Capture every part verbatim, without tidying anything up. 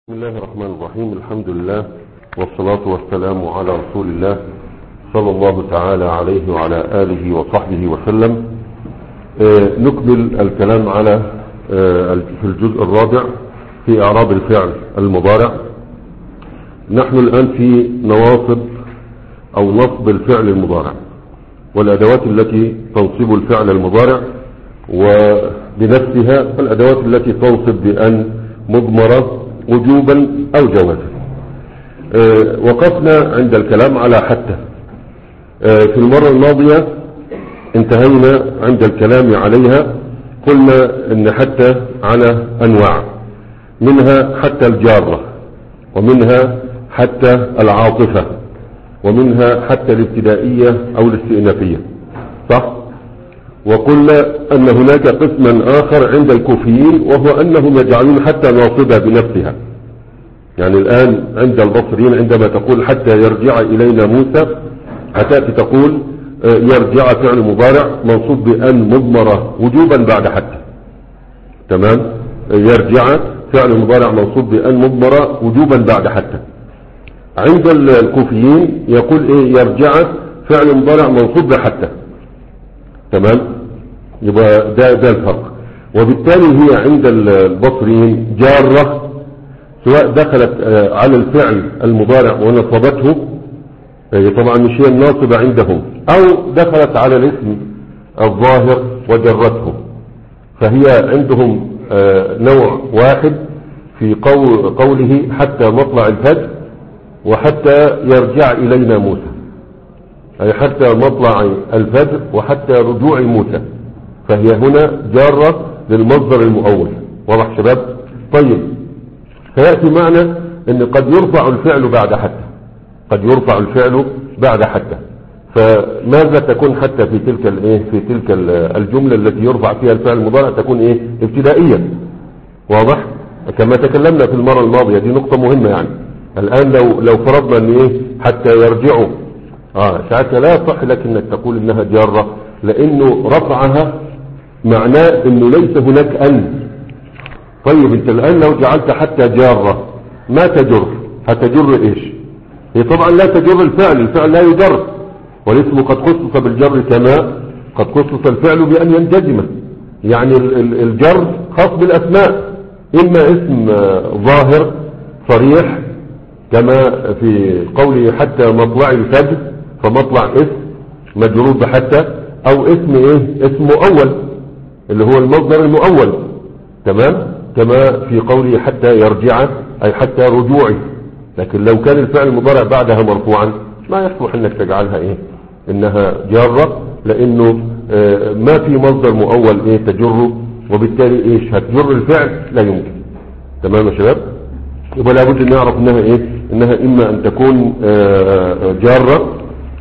بسم الله الرحمن الرحيم. الحمد لله والصلاة والسلام على رسول الله صلى الله تعالى عليه وعلى آله وصحبه وسلم. آه نكمل الكلام على آه في الجزء الرابع في إعراب الفعل المضارع. نحن الآن في نواصب أو نصب الفعل المضارع والأدوات التي تنصب الفعل المضارع، وبنفسها الأدوات التي تنصب بأن مضمرة وجوبا أو جوازا. أه وقفنا عند الكلام على حتى. أه في المرة الماضية انتهينا عند الكلام عليها، قلنا ان حتى على أنواع، منها حتى الجارة، ومنها حتى العاطفة، ومنها حتى الابتدائية أو الاستئنافية، صح؟ وقلنا أن هناك قسما آخر عند الكوفيين، وهو أنهم يجعلون حتى ناصبة بنفسها. يعني الآن عند البصريين عندما تقول حتى يرجع إلينا موسى، هتأتي تقول يرجع فعل مضارع منصوب بأن مضمرة وجوبا بعد حتى، تمام؟ يرجع فعل مضارع منصوب بأن مضمرة وجوبا بعد حتى. عند الكوفيين يقول إيه؟ يرجع فعل مضارع منصوب بحتى، تمام؟ يبقى ده ده الفرق. وبالتالي هي عند البصريين جارة، سواء دخلت على الفعل المضارع ونصبته، طبعا مش هي الناصبة عندهم، او دخلت على الاسم الظاهر وجرته، فهي عندهم نوع واحد في قول قوله حتى مطلع الفجر وحتى يرجع إلينا موسى، أي حتى مطلع الفجر وحتى رجوع موسى، فهي هنا جارة للمصدر المؤول. واضح شباب؟ طيب، فيأتي معنى ان قد يرفع الفعل بعد حتى، قد يرفع الفعل بعد حتى، فماذا تكون حتى في تلك الايه في تلك الجملة التي يرفع فيها الفعل المضارع؟ تكون ايه؟ ابتدائية. واضح؟ كما تكلمنا في المرة الماضية، دي نقطة مهمة. يعني الآن لو لو فرضنا ان ايه حتى يرجعوا، اه ساعتها لا يصح لك انك تقول انها جارة، لانه رفعها معناه انه ليس هناك ان. طيب انت الان لو جعلت حتى جارة ما تجر، هتجر ايش؟ هي طبعا لا تجر الفعل، الفعل لا يجر، والاسم قد خصص بالجر كما قد خصص الفعل بان ينجزم. يعني الجر خاص بالاسماء، اما اسم ظاهر صريح كما في قوله حتى مطلع الفجر، فمطلع اسم مجرور بحتى، او اسم ايه؟ اسم مؤول اللي هو المصدر المؤول، تمام؟ كما في قوله حتى يرجع اي حتى رجوعي. لكن لو كان الفعل المضارع بعدها مرفوعا ما يصلح انك تجعلها ايه انها جارة، لانه آه ما في مصدر مؤول ايه تجره، وبالتالي ايش هتجر الفعل؟ لا يمكن. تمام يا شباب؟ يبقى لابد ان نعرف انها ايه انها اما ان تكون آه جارة.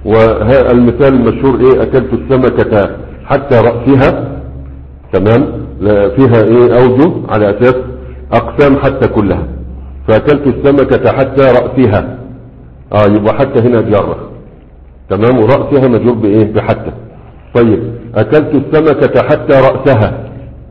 والمثال المشهور ايه؟ اكلت السمكة حتى رأسها، تمام؟ فيها ايه اوجه على اساس اقسام حتى كلها، فاكلت السمكة حتى رأسها، اه يبقى حتى هنا جارة، تمام؟ ورأسها مجرور بايه؟ بحتى. طيب اكلت السمكة حتى رأسها،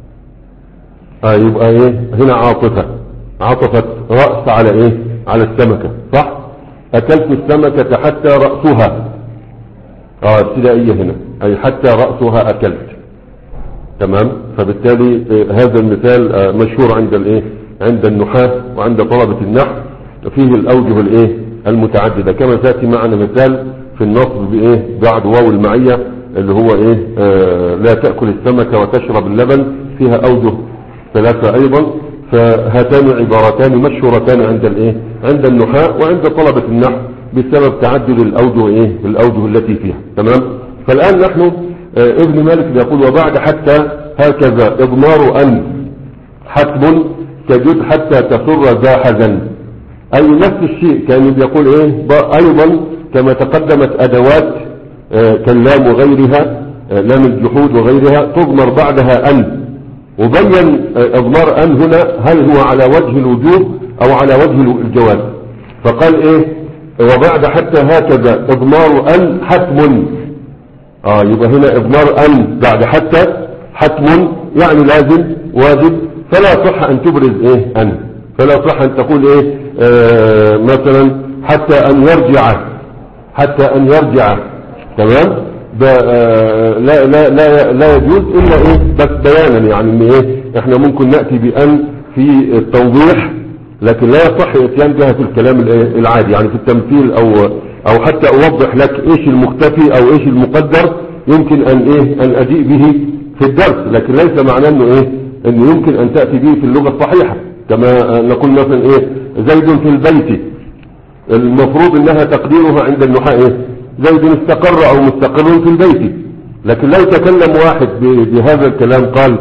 اه يبقى ايه هنا عاطفة، عطفت رأس على ايه؟ على السمكة، صح؟ اكلت السمكة حتى رأسها، اه ابتدائية هنا اي حتى رأسها اكلت، تمام؟ فبالتالي آه هذا المثال آه مشهور عند الايه؟ عند النحاة وعند طلبة النحو، فيه الاوجه الايه؟ المتعددة، كما تأتي معنا مثال في النصب بايه؟ بعد واو المعية اللي هو ايه؟ آه لا تأكل السمكة وتشرب اللبن، فيها اوجه ثلاثة ايضا. فهاتان عبارتان مشهورتان عند الايه؟ عند النحاة وعند طلبة النحو بسبب تعدد الاوجه ايه؟ الاوجه التي فيها، تمام؟ فالان نحن آه ابن مالك بيقول وبعد حتى هكذا اضمار ان حتم تجد حتى تصر ذا حزن، اي نفس الشيء كان بيقول ايه ايضا كما تقدمت ادوات آه كاللام وغيرها، آه لام الجحود وغيرها تضمر بعدها ان، وبين اضمار ان هنا هل هو على وجه الوجوب او على وجه الجواز، فقال ايه وبعد حتى هكذا اضمار ان حتم، اه يبقى هنا اضمار ان بعد حتى حتم يعني لازم واجب، فلا صح ان تبرز ايه ان، فلا يصح أن تقول إيه آه مثلا حتى أن يرجع، حتى أن يرجع، تمام؟ آه لا لا لا لا يجوز إلا إيه بس بيانا، يعني إن إيه إحنا ممكن نأتي بأن في التوضيح، لكن لا يصح اتيان بها في الكلام العادي، يعني في التمثيل أو أو حتى أوضح لك إيش المختفي أو إيش المقدر يمكن أن إيه أن أجيء به في الدرس، لكن ليس معناه إنه إيه إنه يمكن أن تأتي به في اللغة الصحيحة. كما نقول مثلا إيه زيد في البيت، المفروض إنها تقديرها عند النحاة إيه زيد استقر أو مستقر في البيت، لكن لا يتكلم واحد بهذا الكلام قال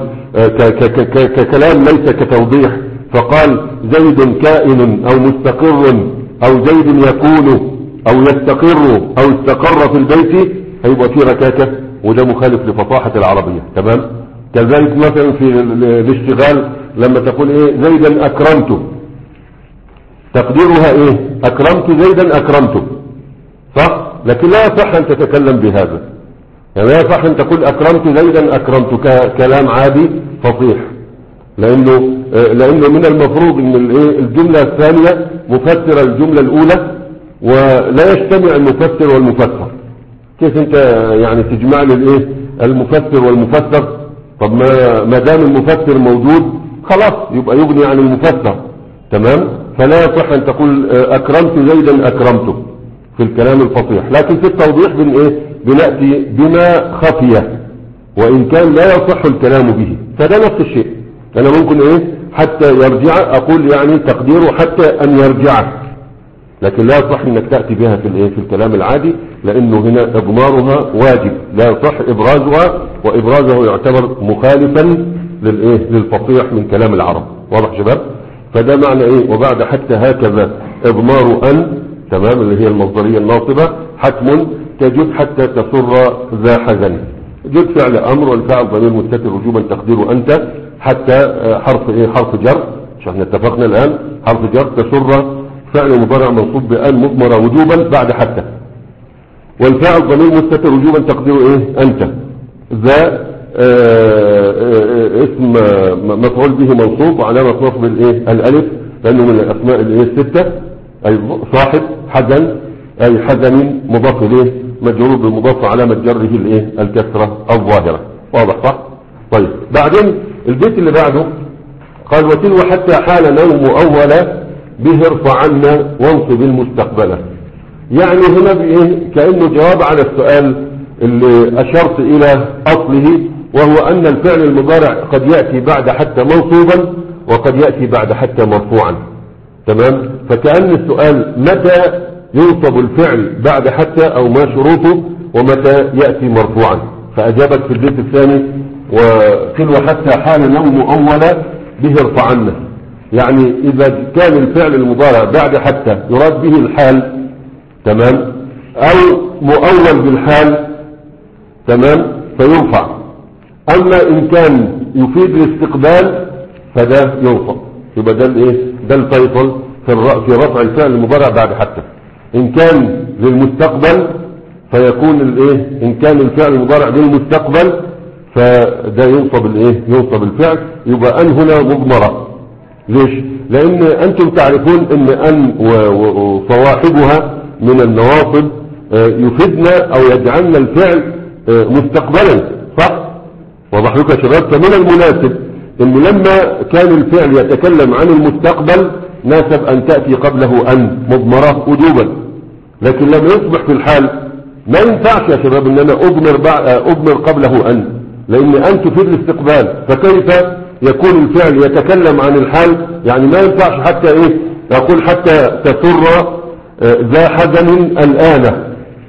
ككلام ليس كتوضيح، فقال زيد كائن أو مستقر أو زيد يكون أو يستقر أو استقر في البيت، هيبقى فيه ركاكة، وده مخالف لفصاحة العربية. تمام؟ كذلك مثلا في الاشتغال لما تقول ايه زيدا أكرمته، تقديرها ايه أكرمت زيدا أكرمته، صح؟ لكن لا يصح أن تتكلم بهذا، يعني لا يصح أن تقول أكرمت زيدا أكرمت ككلام عادي فصيح، لأنه لأنه من المفروض أن الجملة الثانية مفسرة الجملة الأولى، ولا يجتمع المفسر والمفسر. كيف أنت يعني تجمع لي الايه المفسر والمفسر؟ طب ما ما دام المفسر موجود خلاص يبقى يغني عن المفسر. تمام؟ فلا يصح أن تقول أكرمت زيدا أكرمته في الكلام الفصيح، لكن في التوضيح بن ايه بنأتي بما خفي وإن كان لا يصح الكلام به، فده نفس الشيء. أنا ممكن إيه حتى يرجع أقول يعني تقديره حتى أن يرجع، لكن لا يصح أنك تأتي بها في الإيه في الكلام العادي، لأنه هنا إضمارها واجب، لا يصح إبرازها، وإبرازه يعتبر مخالفا للإيه للفصيح من كلام العرب. واضح شباب؟ فده معنى إيه وبعد حتى هكذا إضمار أن، تمام، اللي هي المصدرية الناصبة، حتم تجد حتى تسر ذا حزن، جد فعل أمر والفعل ضمير مستتر وجوبا تقديره أنت، حتى حرف إيه حرف جر، مش احنا اتفقنا الآن حرف جر، تسر فعل مضارع منصوب بأن مضمرة وجوبا بعد حتى، والفعل ضمير مستتر وجوبا تقديره إيه أنت، ذا آآ آآ اسم مفعول به منصوب وعلامة نصب الإيه الألف لأنه من الأسماء الإيه الستة، أي صاحب حزن أي حزن مضاف إليه مجرور بالمضاف علامة جره الإيه الكسرة الظاهرة. واضح صح؟ طيب بعدين البيت اللي بعده قال وتلو حتى حال نوم أولا به ارفع عنا وانصب المستقبلة، يعني هنا بإيه كأنه جواب على السؤال اللي أشرت إلى أصله، وهو أن الفعل المضارع قد يأتي بعد حتى منصوبا وقد يأتي بعد حتى مرفوعا. تمام؟ فكأن السؤال متى ينصب الفعل بعد حتى أو ما شروطه ومتى يأتي مرفوعا، فأجابك في البيت الثاني وتلو حتى حال نوم أولا به ارفعنا، يعني إذا كان الفعل المضارع بعد حتى يراد به الحال، تمام، أو مؤول بالحال، تمام، فيرفع. أما إن كان يفيد الاستقبال فده ينصب، يبقى ده الايه ده الفيصل في في رفع الفعل المضارع بعد حتى. إن كان للمستقبل فيكون الايه إن كان الفعل المضارع للمستقبل فده ينصب الايه ينصب الفعل، يبقى أن هنا مضمرة. ليش؟ لأن أنتم تعرفون أن أن وصواحبها من النواصب يفيدنا أو يجعلنا الفعل مستقبلا، صح؟ وضح لكم يا شباب. فمن المناسب أن لما كان الفعل يتكلم عن المستقبل ناسب أن تأتي قبله أن مضمرة وجوبا، لكن لما يصبح في الحال ما ينفعش يا شباب أن أنا أضمر, أضمر قبله أن، لأن أن تفيد الاستقبال، فكيف يكون الفعل يتكلم عن الحال؟ يعني ما ينفعش حتى إيه يقول حتى تسر ذا حزن الآن،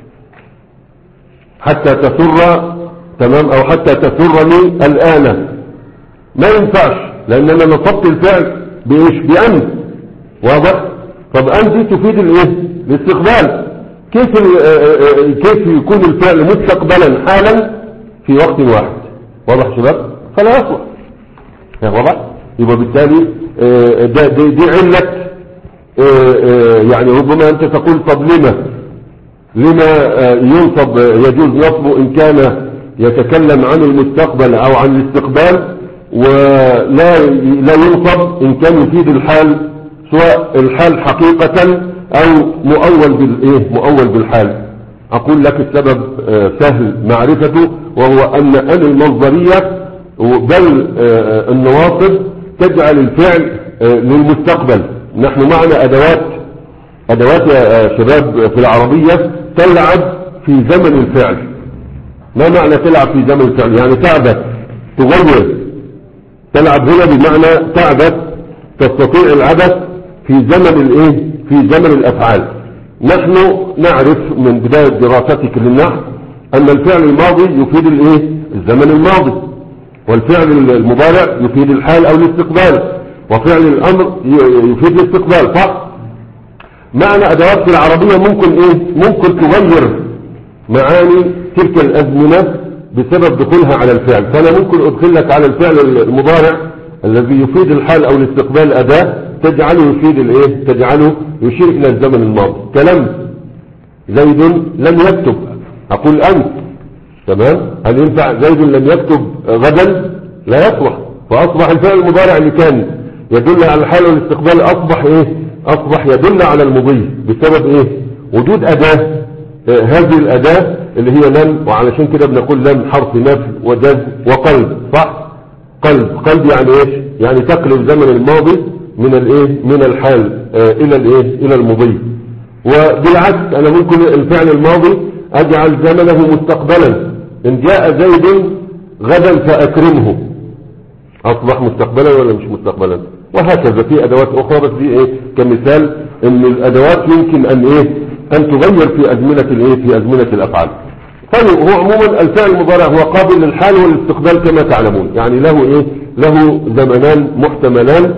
حتى تسر، تمام، أو حتى تسرني الآن، ما ينفعش لأن أنا نصبت الفعل بإيش؟ بأن. واضح؟ طب أن دي تفيد الإيه؟ الاستقبال، كيف كيف يكون الفعل مستقبلا حالا في وقت واحد؟ واضح شباب؟ فلا يصلح. واضح؟ يبقى بالتالي ده دي, دي علة، يعني ربما أنت تقول طب لما لما ينصب يجوز نصبه إن كان يتكلم عن المستقبل أو عن الاستقبال، ولا لا ينصب إن كان يفيد الحال سواء الحال حقيقة او مؤول بالايه مؤول بالحال. اقول لك السبب سهل معرفته، وهو ان ان المصدرية بل النواصب تجعل الفعل للمستقبل. نحن معنا ادوات ادوات يا شباب في العربية تلعب في زمن الفعل. ما معنى تلعب في زمن الفعل؟ يعني تعبث، تغير. تلعب هنا بمعنى تعبث، تستطيع العبث في زمن الايه في زمن الافعال. نحن نعرف من بداية دراستك للنحو ان الفعل الماضي يفيد الايه الزمن الماضي، والفعل المضارع يفيد الحال او الاستقبال، وفعل الامر يفيد الاستقبال. صح؟ معنى ادوات في العربية ممكن ايه ممكن تغير معاني تلك الازمنة بسبب دخولها على الفعل. فانا ممكن ادخل لك على الفعل المضارع الذي يفيد الحال او الاستقبال اداة تجعله يفيد الايه تجعله يشير الى الزمن الماضي. كلمت زيد لم يكتب، اقول انت. تمام؟ هل ينفع زيد لم يكتب غدا؟ لا يصلح. فاصبح الفعل المضارع اللي كان يدل على الحال والاستقبال اصبح ايه اصبح يدل على المضي بسبب ايه وجود اداة. آه هذه الاداة اللي هي لم، وعلشان كده بنقول لم حرف نفي وجزم وقلب. صح؟ قلب قلب يعني ايش؟ يعني تقلب زمن الماضي من الايه من الحال آه الى الايه الى المضي. وبالعكس انا ممكن الفعل الماضي اجعل زمنه مستقبلا. ان جاء زيد غدا فاكرمه، اصبح مستقبلا ولا مش مستقبلا؟ وهكذا في ادوات اخرى، بس دي ايه كمثال ان الادوات يمكن ان ايه ان تغير في ازمنة الايه في ازمنة الافعال. طيب هو عموما الفعل المضارع هو قابل للحال والاستقبال كما تعلمون، يعني له ايه له زمنان محتملان.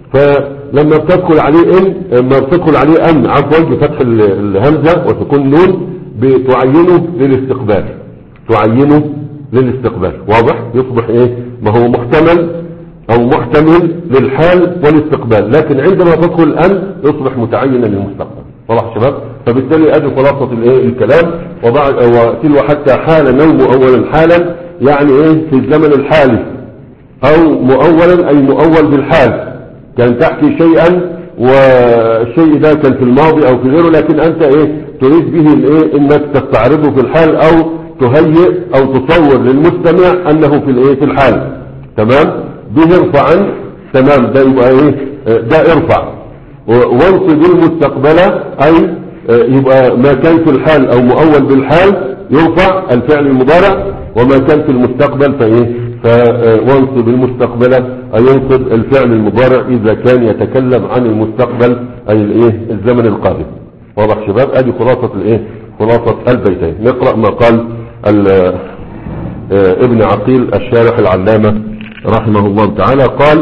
فلما بتدخل عليه ان لما بتدخل عليه ان عفوا بفتح الهمزة وتكون نون بتعينه للاستقبال تعينه للاستقبال. واضح؟ يصبح ايه ما هو محتمل او محتمل للحال والاستقبال، لكن عندما تدخل ان يصبح متعينا للمستقبل. واضح شباب؟ فبالتالي ادي خلاصة الايه الكلام. وبعد وتلو حتى حال نوم اولا حالا، يعني ايه في الزمن الحالي، او مؤولا اي مؤول بالحال. كان تحكي شيئا والشيء ده كان في الماضي او في غيره، لكن انت ايه تريد به الايه انك تستعرضه في الحال او تهيئ او تصور للمستمع انه في الايه في الحال. تمام؟ به ارفعا. تمام؟ ده يبقى ايه ده ارفع. وانصب المستقبل اي يبقى ما كان في الحال او مؤول بالحال يرفع الفعل المضارع، وما كان في المستقبل فايه فوانصب المستقبل اي ينصب الفعل المضارع اذا كان يتكلم عن المستقبل اي الايه الزمن القادم. واضح شباب؟ ادي خلاصة الايه خلاصة البيتين. نقرأ ما قال ابن عقيل الشارح العلامة رحمه الله تعالى. قال: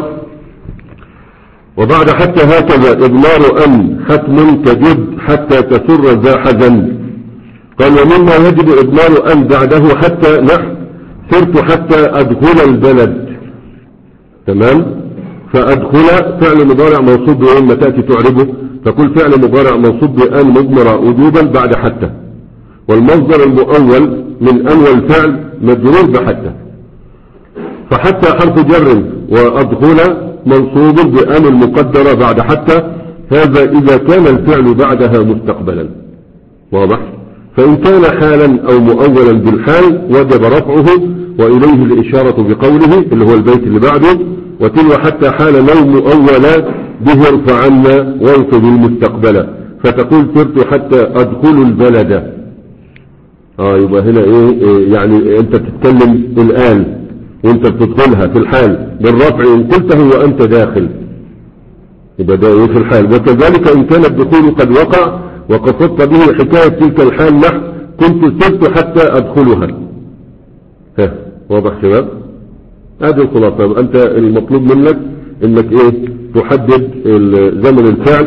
وبعد حتى هكذا إضمار أن حتم تجد حتى تسر ذا حزن. قال: ومما يجب إضمار أن بعده حتى نحو سرت حتى أدخل البلد. تمام؟ فأدخل فعل مضارع منصوب بأن تأتي تعربه، فكل فعل مضارع منصوب بأن مضمرة وجوبا بعد حتى، والمصدر المؤول من أن والفعل مجرور بحتى. فحتى حرف جر، وأدخل منصوب بأن المقدرة بعد حتى، هذا إذا كان الفعل بعدها مستقبلا. واضح؟ فإن كان حالا أو مؤولا بالحال وجب رفعه، وإليه الإشارة بقوله اللي هو البيت اللي بعده: وتلو حتى حال لو مؤولا به ارفعن وانصب المستقبل، فتقول سرت حتى أدخل البلد. آه يبقى هنا إيه, إيه يعني أنت تتكلم الآن وانت بتدخلها في الحال بالرفع إن قلته وأنت داخل، يبقى ده ايه في الحال. وكذلك إن كان الدخول قد وقع وقصدت به حكاية تلك الحال نحو كنت سرت حتى أدخلها. ها واضح شباب؟ هذه الخلاصة. أنت المطلوب منك انك ايه تحدد زمن الفعل،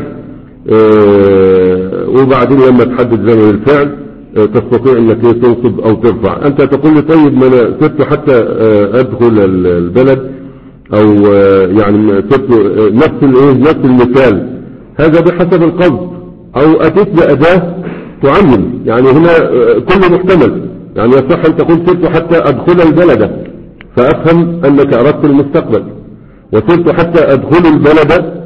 اه وبعدين لما تحدد زمن الفعل اه تستطيع انك ايه تنصب او ترفع. انت تقول لي طيب ما انا سرت حتى اه ادخل البلد، او اه يعني سرت اه نفس الايه نفس المثال، هذا بحسب القصد، او اتيت بأداة تعين. يعني هنا اه كل محتمل، يعني يصح ان تقول سرت حتى ادخل البلد فافهم انك اردت المستقبل، وسرت حتى ادخل البلد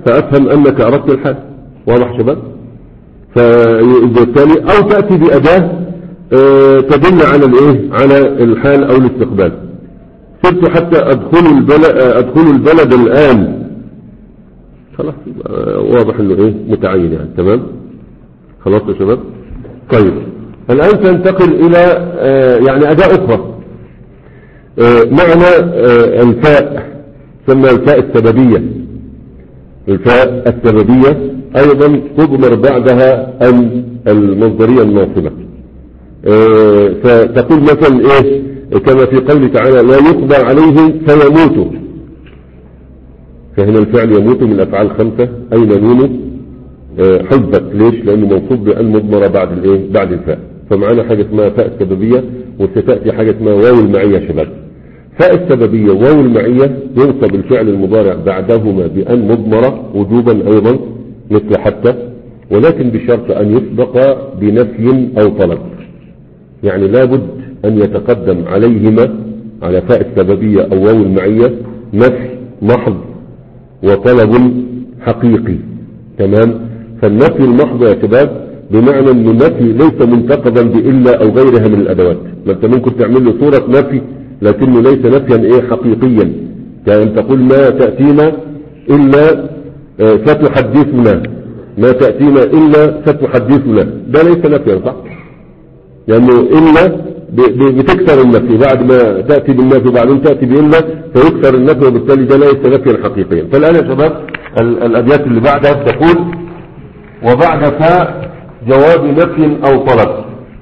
فأفهم أنك أردت الحال. واضح شباب؟ فبالتالي أو تأتي بأداة اه تدل على الايه على الحال أو الاستقبال. صرت حتى أدخل البلد, أدخل البلد الآن، خلاص واضح انه ايه متعين يعني. تمام خلاص يا شباب. طيب الآن سننتقل إلى اه يعني أداة أخرى. اه معنى اه الفاء ثم الفاء السببية. الفاء السببية أيضا تضمر بعدها أن المصدرية الناصبة. اه فتقول مثلا إيه كما في قوله تعالى لا يقضى عليه فيموت. فهنا الفعل يموت من الأفعال الخمسة أين نونه اه حذفت. ليش؟ لأنه منصوب بأن مضمرة بعد الإيه بعد الفاء. فمعنا حاجة اسمها فاء السببية وستأتي حاجة اسمها واو المعية يا شباب. فاء السببية واو المعية ينصب الفعل المضارع بعدهما بأن مضمرة وجوبا أيضا مثل حتى، ولكن بشرط أن يسبق بنفي أو طلب. يعني لابد أن يتقدم عليهما على فاء السببية أو واو المعية نفي محض وطلب حقيقي. تمام. فالنفي المحض يا شباب بمعنى أن النفي ليس منتقضا بإلا أو غيرها من الأدوات. ما أنت ممكن تعمل له صورة نفي لكنه ليس نفيا ايه حقيقيا، كأن تقول ما تأتينا إلا اه ستحدثنا، ما تأتينا إلا ستحدثنا، ده ليس نفيا صح؟ لأنه إلا بتكسر النفي بعد ما تأتي بالنفي وبعدين تأتي بإلا فيكسر النفي وبالتالي ده ليس نفيا حقيقيا. فالآن يا شباب الأبيات اللي بعدها تقول وبعد فاء جواب نفي أو طلب.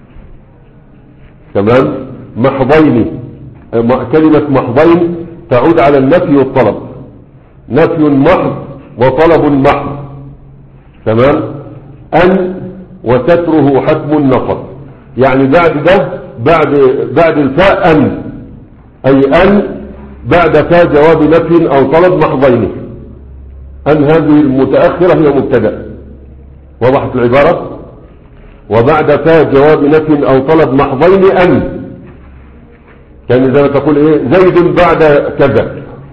تمام. محضين، كلمة محضين تعود على النفي والطلب. نفي محض وطلب محض. تمام. أن وستره حتم النصب. يعني بعد ده بعد بعد الفاء أن، أي أن بعد فاء جواب نفي أو طلب محضين. أن هذه المتأخرة هي مبتدأ. وضحت العبارة؟ وبعد فاء جواب نفي أو طلب محضين أن، كان زي ما تقول ايه زيد بعد كذا،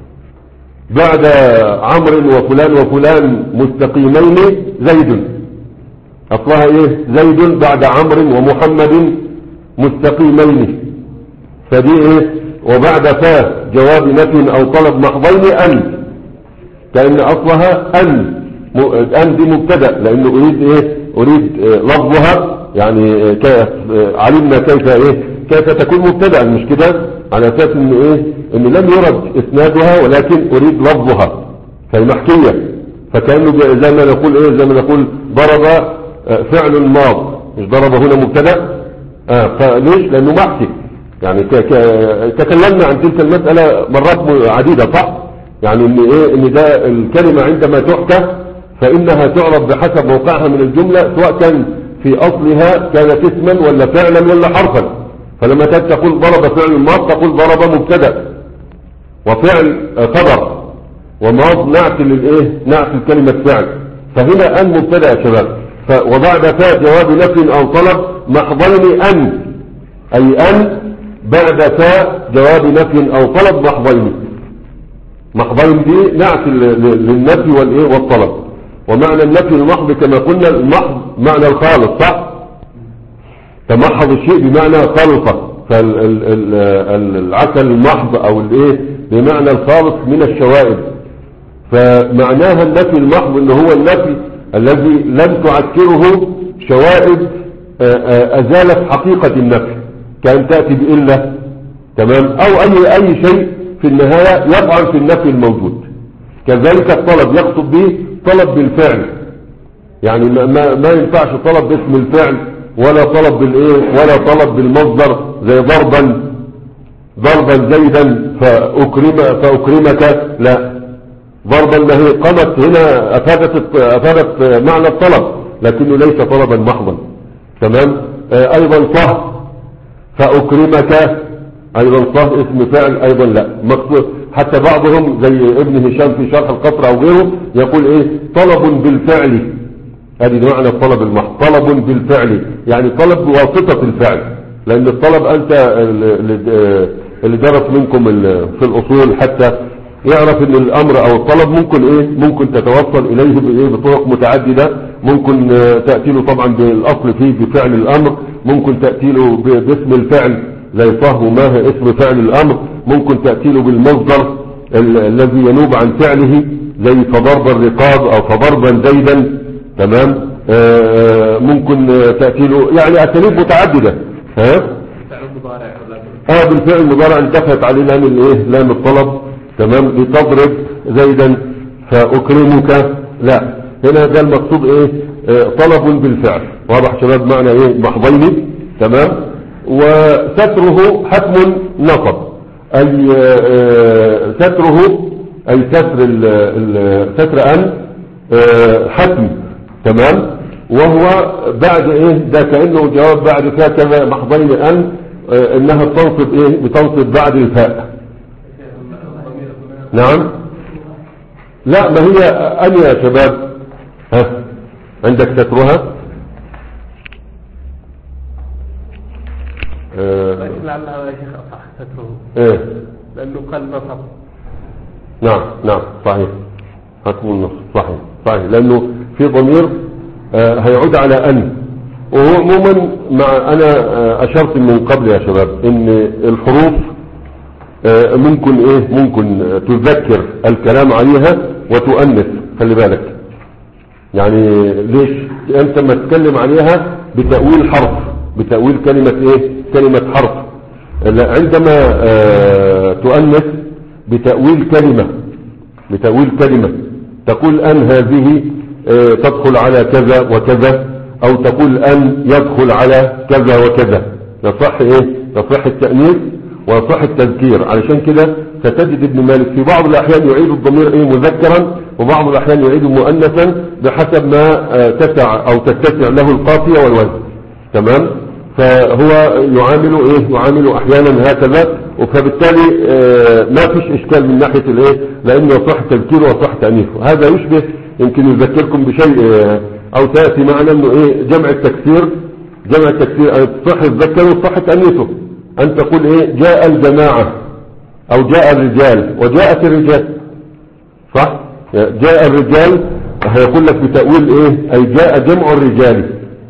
بعد عمرو وفلان وفلان مستقيمين زيد. اصلها ايه زيد بعد عمرو ومحمد مستقيمين. فدي ايه وبعد فاء جواب نفي او طلب محضين ان، كأن اصلها ان. ان دي مبتدأ لانه اريد ايه اريد إيه لفظها يعني إيه علمنا كيف ايه كيف تكون مبتدأ مش كده، على اساس ان ايه ان لم يرد اسنادها ولكن اريد لفظها فالمحكية. فكأنه زي ما نقول ايه زي ما نقول ضرب فعل ماض، مش ضرب هنا مبتدأ. اه فليش؟ لانه محكي. يعني ك ك تكلمنا عن تلك المسألة مرات عديدة صح؟ يعني ان ايه ان ده الكلمة عندما تحكى فانها تعرف بحسب موقعها من الجملة، سواء كان في اصلها كانت اسما ولا فعلا ولا حرفا. فلما تقول ضرب فعل الماض تقول ضرب مبتدا وفعل خبر وماض نعت للايه نعت الكلمة فعل. فهنا ان مبتدا يا شباب. وبعد فاء جواب نفي او طلب محضين ان، اي ان بعد فاء جواب نفي او طلب محضين. محضين دي نعت للنفي والايه والطلب. ومعنى النفي المحض كما قلنا المحض معنى الخالص صح؟ تمحض الشيء بمعنى خلطة. فالعسل المحض او الايه بمعنى الخالص من الشوائب. فمعناها النفي المحض انه هو النفي الذي لم تعكره شوائب ازالت حقيقة النفي، كان تأتي بإلا. تمام. او اي اي شيء في النهاية يطعن في النفي الموجود. كذلك الطلب يقصد به طلب بالفعل، يعني ما, ما ينفعش طلب باسم الفعل ولا طلب بالايه ولا طلب بالمصدر زي ضربا ضربا زيدا فأكرم فأكرمك، لا. ضربا ما هي قامت هنا افادت افادت معنى الطلب لكنه ليس طلبا محضا. تمام. آه ايضا صه فأكرمك ايضا صه اسم فعل ايضا لا مقصود. حتى بعضهم زي ابن هشام في شرح القطر او غيره يقول ايه طلب بالفعل. هذه معنى الطلب المحض، طلب بالفعل يعني طلب بواسطة الفعل. لان الطلب انت اللي درس منكم في الاصول حتى يعرف ان الامر او الطلب ممكن ايه ممكن تتوصل اليه بايه بطرق متعددة. ممكن اه تأتي له طبعا بالاصل فيه بفعل الامر، ممكن تأتي له باسم الفعل زي صه وما اسم فعل الامر، ممكن تأتي له بالمصدر الذي ينوب عن فعله زي فضرب الرقاب او فضربا زيدا. تمام. اه ممكن تأتي له يعني اساليب متعددة. ها اه بالفعل المضارع انتفت عليه لام الايه لام الطلب. تمام. لتضرب زيدا فاكرمك، لا هنا ده المقصود ايه اه طلب بالفعل. واضح شباب معنى ايه محضين. تمام. وستره حتم نصب، اي اه ستره اي ستر ستر ان اه حتم. تمام. وهو بعد ايه ده كأنه جواب بعد فيها كما محضين ان اه انها بتنصب ايه بتنصب بعد الفاء. نعم. لا ما هي ان يا شباب. ها عندك سترها اه لعلها يا شيخ صح ستره ايه لانه قال نصب. نعم نعم صحيح حتم النصب صحيح صحيح لانه في ضمير آه هيعود على ان. وهو عموما مع انا آه اشرت من قبل يا شباب ان الحروف آه ممكن ايه ممكن آه تذكر الكلام عليها وتؤنث. خلي بالك يعني ليش انت ما تتكلم عليها بتأويل حرف بتأويل كلمة ايه كلمة حرف. عندما آه تؤنث بتأويل كلمة بتأويل كلمة تقول ان هذه اه تدخل على كذا وكذا، او تقول ان يدخل على كذا وكذا. يصح ايه يصح التأنيث ويصح التذكير. علشان كده ستجد ابن مالك في بعض الاحيان يعيد الضمير ايه مذكرا، وبعض الاحيان يعيده مؤنثا بحسب ما اه تسع او تتسع له القافية والوزن. تمام. فهو يعامل ايه يعامل احيانا هكذا، فبالتالي اه ما فيش اشكال من ناحية الايه لانه يصح تذكيره ويصح تأنيثه. هذا يشبه يمكن يذكركم بشيء اه او تأتي معنا انه ايه جمع التكسير. جمع التكسير تصح تذكره وتصح تأنيثه. ان تقول ايه جاء الجماعة او جاء الرجال وجاءت الرجال. صح. جاء الرجال هيقول لك بتأويل ايه اي جاء جمع الرجال،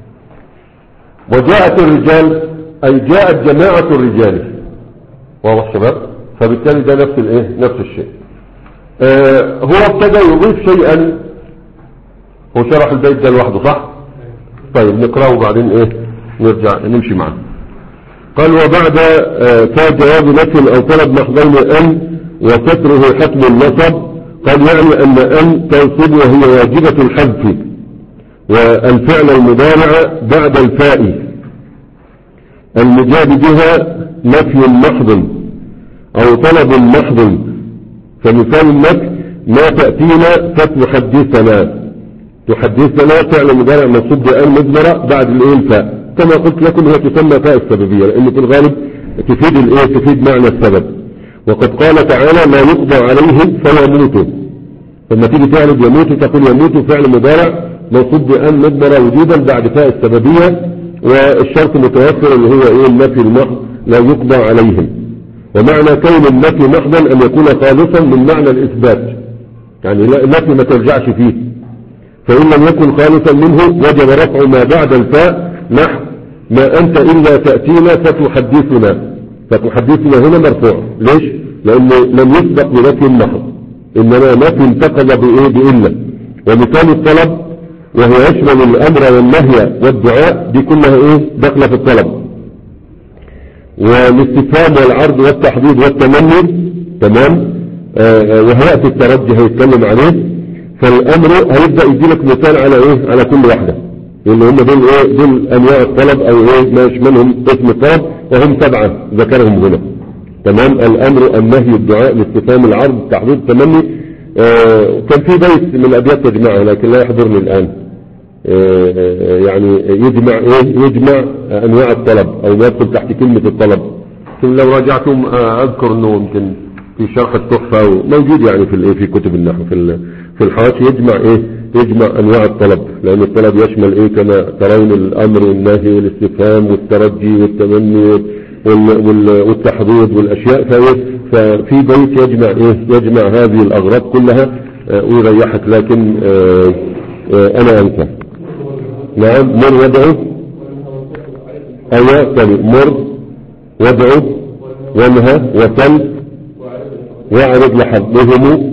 وجاءت الرجال اي جاءت جماعة الرجال. واضح شباب. فبالتالي ده نفس الايه نفس الشيء. آه هو ابتدى يضيف شيئا. هو شرح البيت ده لوحده صح. طيب نقرأه وبعدين ايه نرجع نمشي معه. قال وبعد آه كجواب نفي او طلب محضين ان وستره حتم النصب. قال يعني ان ان تنصب وهي واجبة الحذف، والفعل المضارع بعد الفاء المجاب بها نفي محض او طلب محض. فمثال النفي ما تأتينا فتحدثنا. تحدثنا فعل مضارع منصوب بأن مضمرة بعد الايه الفاء. كما قلت لكم هي تسمى فاء السببية لان في الغالب تفيد الايه تفيد معنى السبب. وقد قال تعالى ما يقضى عليهم فيموتوا. لما تيجي تعرض يموت تقول يموت فعل مضارع منصوب بأن مضمرة وجودا بعد فاء السببية، والشرط متوفر اللي هو ايه النفي المحض لا يقضى عليهم. ومعنى كون النفي محضا ان يكون خالصا من معنى الاثبات، يعني النفي ما ترجعش فيه. فإن لم يكن خالصا منه وجب رفع ما بعد الفاء نحو ما أنت إلا تأتينا فتحدثنا. فتحدثنا هنا مرفوع. ليش؟ لأنه لم يسبق بنفي محض، إنما نفي انتقض بإيه بإلا. ومثال الطلب وهو يشمل الأمر والنهي والدعاء دي كلها إيه داخله في الطلب. والاستفهام والعرض والتحديد والتمني. تمام. آه وهيأتي الترجي هيتكلم عليه. فالامر هيبدأ يديلك مثال على ايه على كل واحدة اللي هم دول ايه دول انواع الطلب او ايه ما يشملهم اسم الطلب، وهم سبعة ذكرهم هنا. تمام. الامر النهي الدعاء الاستفهام العرض التحديد التمني. آه كان في بيت من الابيات تجمعه لكن لا يحضرني الان. آه يعني يجمع ايه يجمع انواع الطلب او ما يدخل تحت كلمة الطلب. لو راجعتم آه اذكر انه يمكن في شرح التحفة موجود يعني في الايه في كتب النحو في في الحواشي يجمع ايه يجمع انواع الطلب، لان الطلب يشمل ايه كما ترون الامر والنهي والاستفهام والترجي والتمني والتحضيض والاشياء. فايه ففي بيت يجمع ايه يجمع هذه الاغراض كلها اه ويريحك، لكن اه اه انا انسى. نعم مر وادعو، ايوه تاني مر وادعو وانهى وسل واعرض لحظهم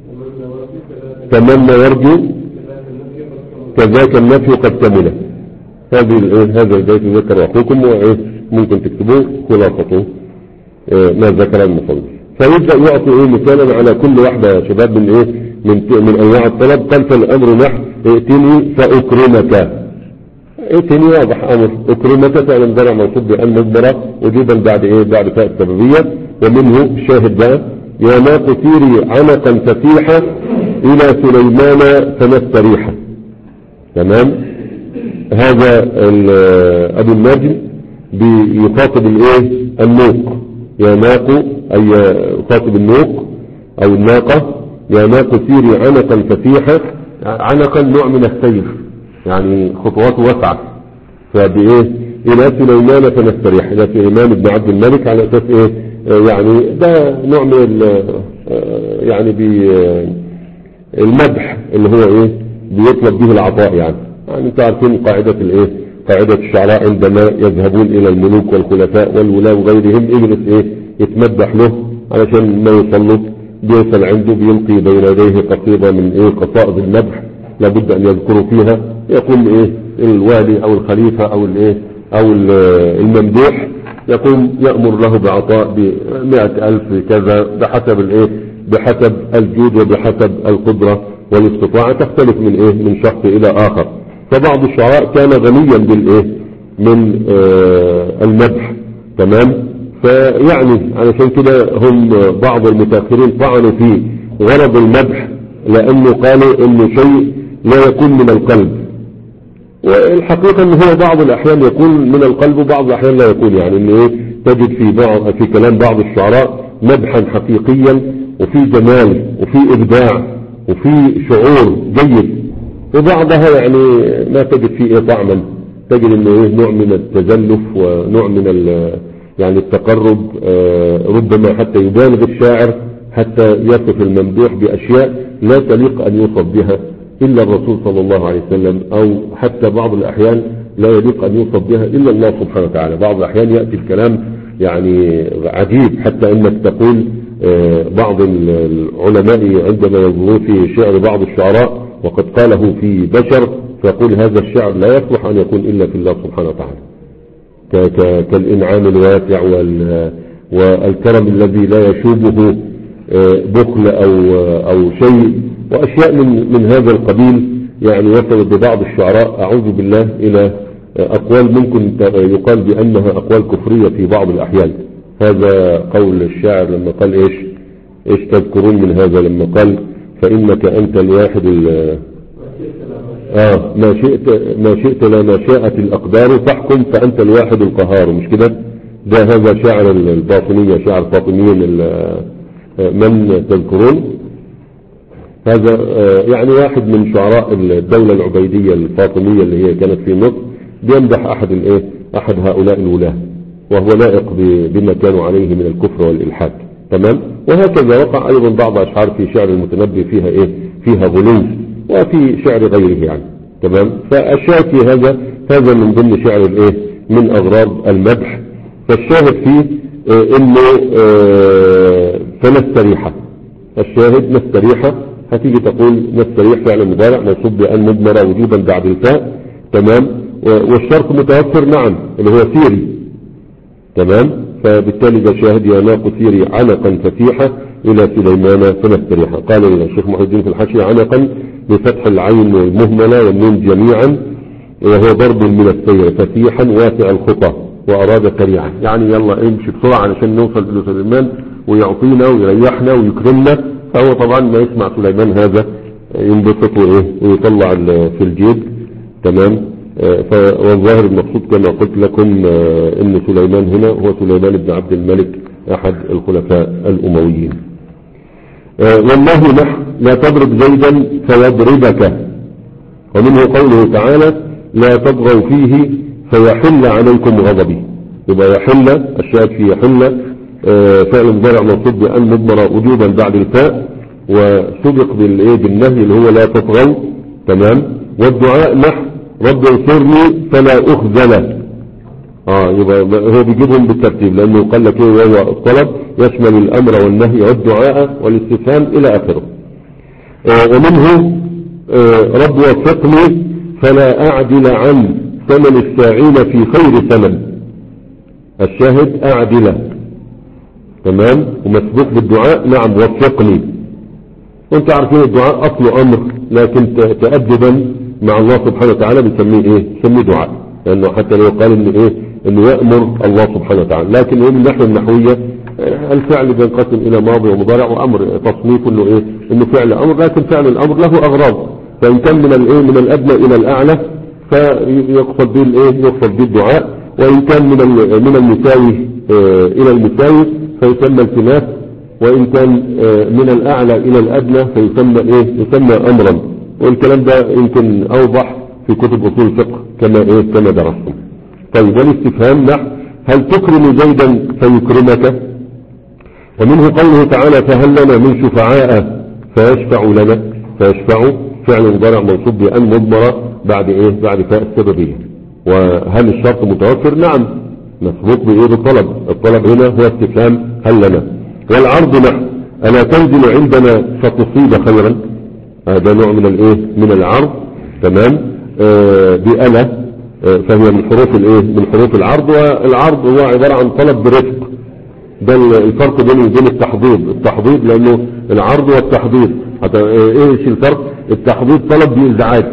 تمنى يرجو كذاك النفي قد كمل. هذه هذا البيت ذكر اخوكم وايه ممكن تكتبوه خلاصته اه ما ذكر المصنف. فيبدأ يعطي ايه مثالا على كل واحدة يا شباب من ايه من, من انواع الطلب. قال فالامر نحو ائتني فاكرمك. ائتني واضح امر، اكرمك فعلا مضارع منصوب بان مضمرة وجوبا بعد ايه بعد فاء السببية. ومنه الشاهد بقى يا ناق سيري عنقا فسيحا الى سليمان فنستريحا. تمام. هذا ابو النجم بيخاطب الايه النوق، يا ناق اي يخاطب النوق او الناقة. يا ناق سيري عنقا فسيحا، عنقا نوع من السير يعني خطواته واسعة. فبايه الى سليمان فنستريح، الى سليمان بن عبد الملك على اساس ايه يعني ده نوع من يعني بالمدح اللي هو ايه بيطلب به العطاء يعني. يعني انتوا عارفين قاعدة الايه قاعدة الشعراء عندما يذهبون الى الملوك والخلفاء والولاة وغيرهم يجلس ايه يتمدح له علشان ما يصلوا، بيوصل عنده بيلقي بين يديه قصيدة من ايه قصائد المدح لابد ان يذكروا فيها. يقوم ايه الوالي او الخليفة او الايه او الممدوح يقوم يأمر له بعطاء بمئة الف كذا بحسب الايه بحسب الجود وبحسب القدرة والاستطاعة، تختلف من ايه من شخص الى اخر. فبعض الشعراء كان غنيا بالايه من آه المدح. تمام. فيعني علشان كده هم بعض المتأخرين طعنوا في غرض المدح لانه قالوا انه شيء لا يكون من القلب، والحقيقة ان هو بعض الاحيان يكون من القلب وبعض الاحيان لا يكون. يعني انه ايه تجد في بعض في كلام بعض الشعراء مدحا حقيقيا وفي جمال وفي ابداع وفي شعور جيد، وبعضها يعني ما تجد فيه ايه طعما، تجد انه ايه نوع من التزلف ونوع من يعني التقرب آه ربما حتى يبالغ الشاعر حتى يصف الممدوح باشياء لا تليق ان يوصف بها الا الرسول صلى الله عليه وسلم، او حتى بعض الاحيان لا يليق ان يوصف بها الا الله سبحانه وتعالى. بعض الاحيان يأتي الكلام يعني عجيب حتى انك تقول آه بعض العلماء عندما ينظرون في شعر بعض الشعراء وقد قاله في بشر فيقول هذا الشعر لا يصلح ان يكون الا في الله سبحانه وتعالى، كالإنعام الواسع والكرم الذي لا يشوبه بخل أو أو شيء وأشياء من من هذا القبيل. يعني وصلت ببعض الشعراء أعوذ بالله إلى أقوال ممكن يقال بأنها أقوال كفرية في بعض الأحيان. هذا قول الشاعر لما قال إيش إيش تذكرون من هذا لما قال فإنك أنت الواحد آه ما شئت ما شئت لا ما شاءت الأقدار فاحكم فأنت الواحد القهار، مش كده؟ ده هذا شاعر الباطنية، شاعر الفاطميين من تذكرون هذا آه يعني واحد من شعراء الدولة العبيدية الفاطمية اللي هي كانت في مصر بيمدح أحد الايه أحد هؤلاء الولاة وهو لائق بما كانوا عليه من الكفر والإلحاد. تمام. وهكذا وقع أيضا بعض أشعار في شعر المتنبي فيها إيه فيها غلو وفي شعر غيره يعني. تمام. فالشاهد في هذا هذا من ضمن شعر الايه من اغراض المدح. فالشاهد فيه اه انه اه فنستريح. الشاهد نستريح هتيجي تقول نستريح فعل مضارع منصوب بأن مضمرة وجوبا بعد الفاء. تمام. والشرط متوفر نعم اللي هو سيري. تمام. فبالتالي ده شاهد يا ناق سيري عنقا فسيحة الى سليمان فنستريح. قال الشيخ محي الدين في الحاشية عنقا بفتح العين المهملة والنون جميعا وهو ضرب من السير فسيحا واسع الخطى واراد سريعا. يعني يلا امشي بسرعة علشان نوصل الى سليمان ويعطينا ويريحنا ويكرمنا. فهو طبعا ما يسمع سليمان هذا ينبسط وايه ويطلع في الجيب. تمام. والظاهر المقصود كما قلت لكم ان سليمان هنا هو سليمان بن عبد الملك احد الخلفاء الامويين. والله نحن لا تضرب زيدا فيضربك. ومنه قوله تعالى لا تطغوا فيه فيحل عليكم غضبي. يبقى يحل الشاهد في يحل آه فعل مضارع منصوب بأن مضمرة وجوبا بعد الفاء، وسبق بالايه بالنهي اللي هو لا تطغوا. تمام. والدعاء نحو رب انصرني فلا اخذل. اه يبقى هو بيجيبهم بالترتيب لانه قال لك ايه وهو الطلب يشمل الامر والنهي والدعاء والاستفهام الى اخره. آه ومنه آه رب وفقني فلا اعدل عن ثمن الساعين في خير ثمن. الشاهد اعدل. تمام. ومسبوق بالدعاء نعم وفقني. وانت عارفين الدعاء اصله امر، لكن تأدبا مع الله سبحانه وتعالى بنسميه ايه؟ بنسميه دعاء، لانه حتى لو قال ان ايه؟ انه يأمر الله سبحانه وتعالى، لكن من الناحية النحوية الفعل بينقسم الى ماضي ومضارع وامر، تصنيف انه ايه؟ انه فعل امر، لكن فعل الامر له اغراض، فان كان من الايه؟ من الادنى الى الاعلى فيقصد به الايه؟ يقصد به الدعاء، وان كان من من المساوي اه الى المساوي فيسمى التماس، وإن كان من الأعلى إلى الأدنى فيسمى إيه؟ يسمى أمرا. والكلام ده يمكن أوضح في كتب أصول الفقه كما إيه؟ كما درستم. طيب والاستفهام نحو هل تكرم زيدا فيكرمك؟ ومنه قوله تعالى فهل لنا من شفعاء فيشفع لنا. فيشفع فعل مضارع منصوب بأن مضمرة بعد إيه؟ بعد فاء السببية. وهل الشرط متوفر؟ نعم مسبوق بإيه؟ بالطلب. الطلب هنا هو استفهام هل لنا. والعرض نحو ألا تنزل عندنا فتصيب خيرا. هذا آه نوع من الايه؟ من العرض. تمام. آه بألا آه فهي من حروف الايه؟ من حروف العرض. والعرض هو عبارة عن طلب برفق. ده الفرق بين بين التحضيض التحضيض لانه العرض والتحضيض حتى آه ايش الفرق؟ التحضيض طلب بإزعاج،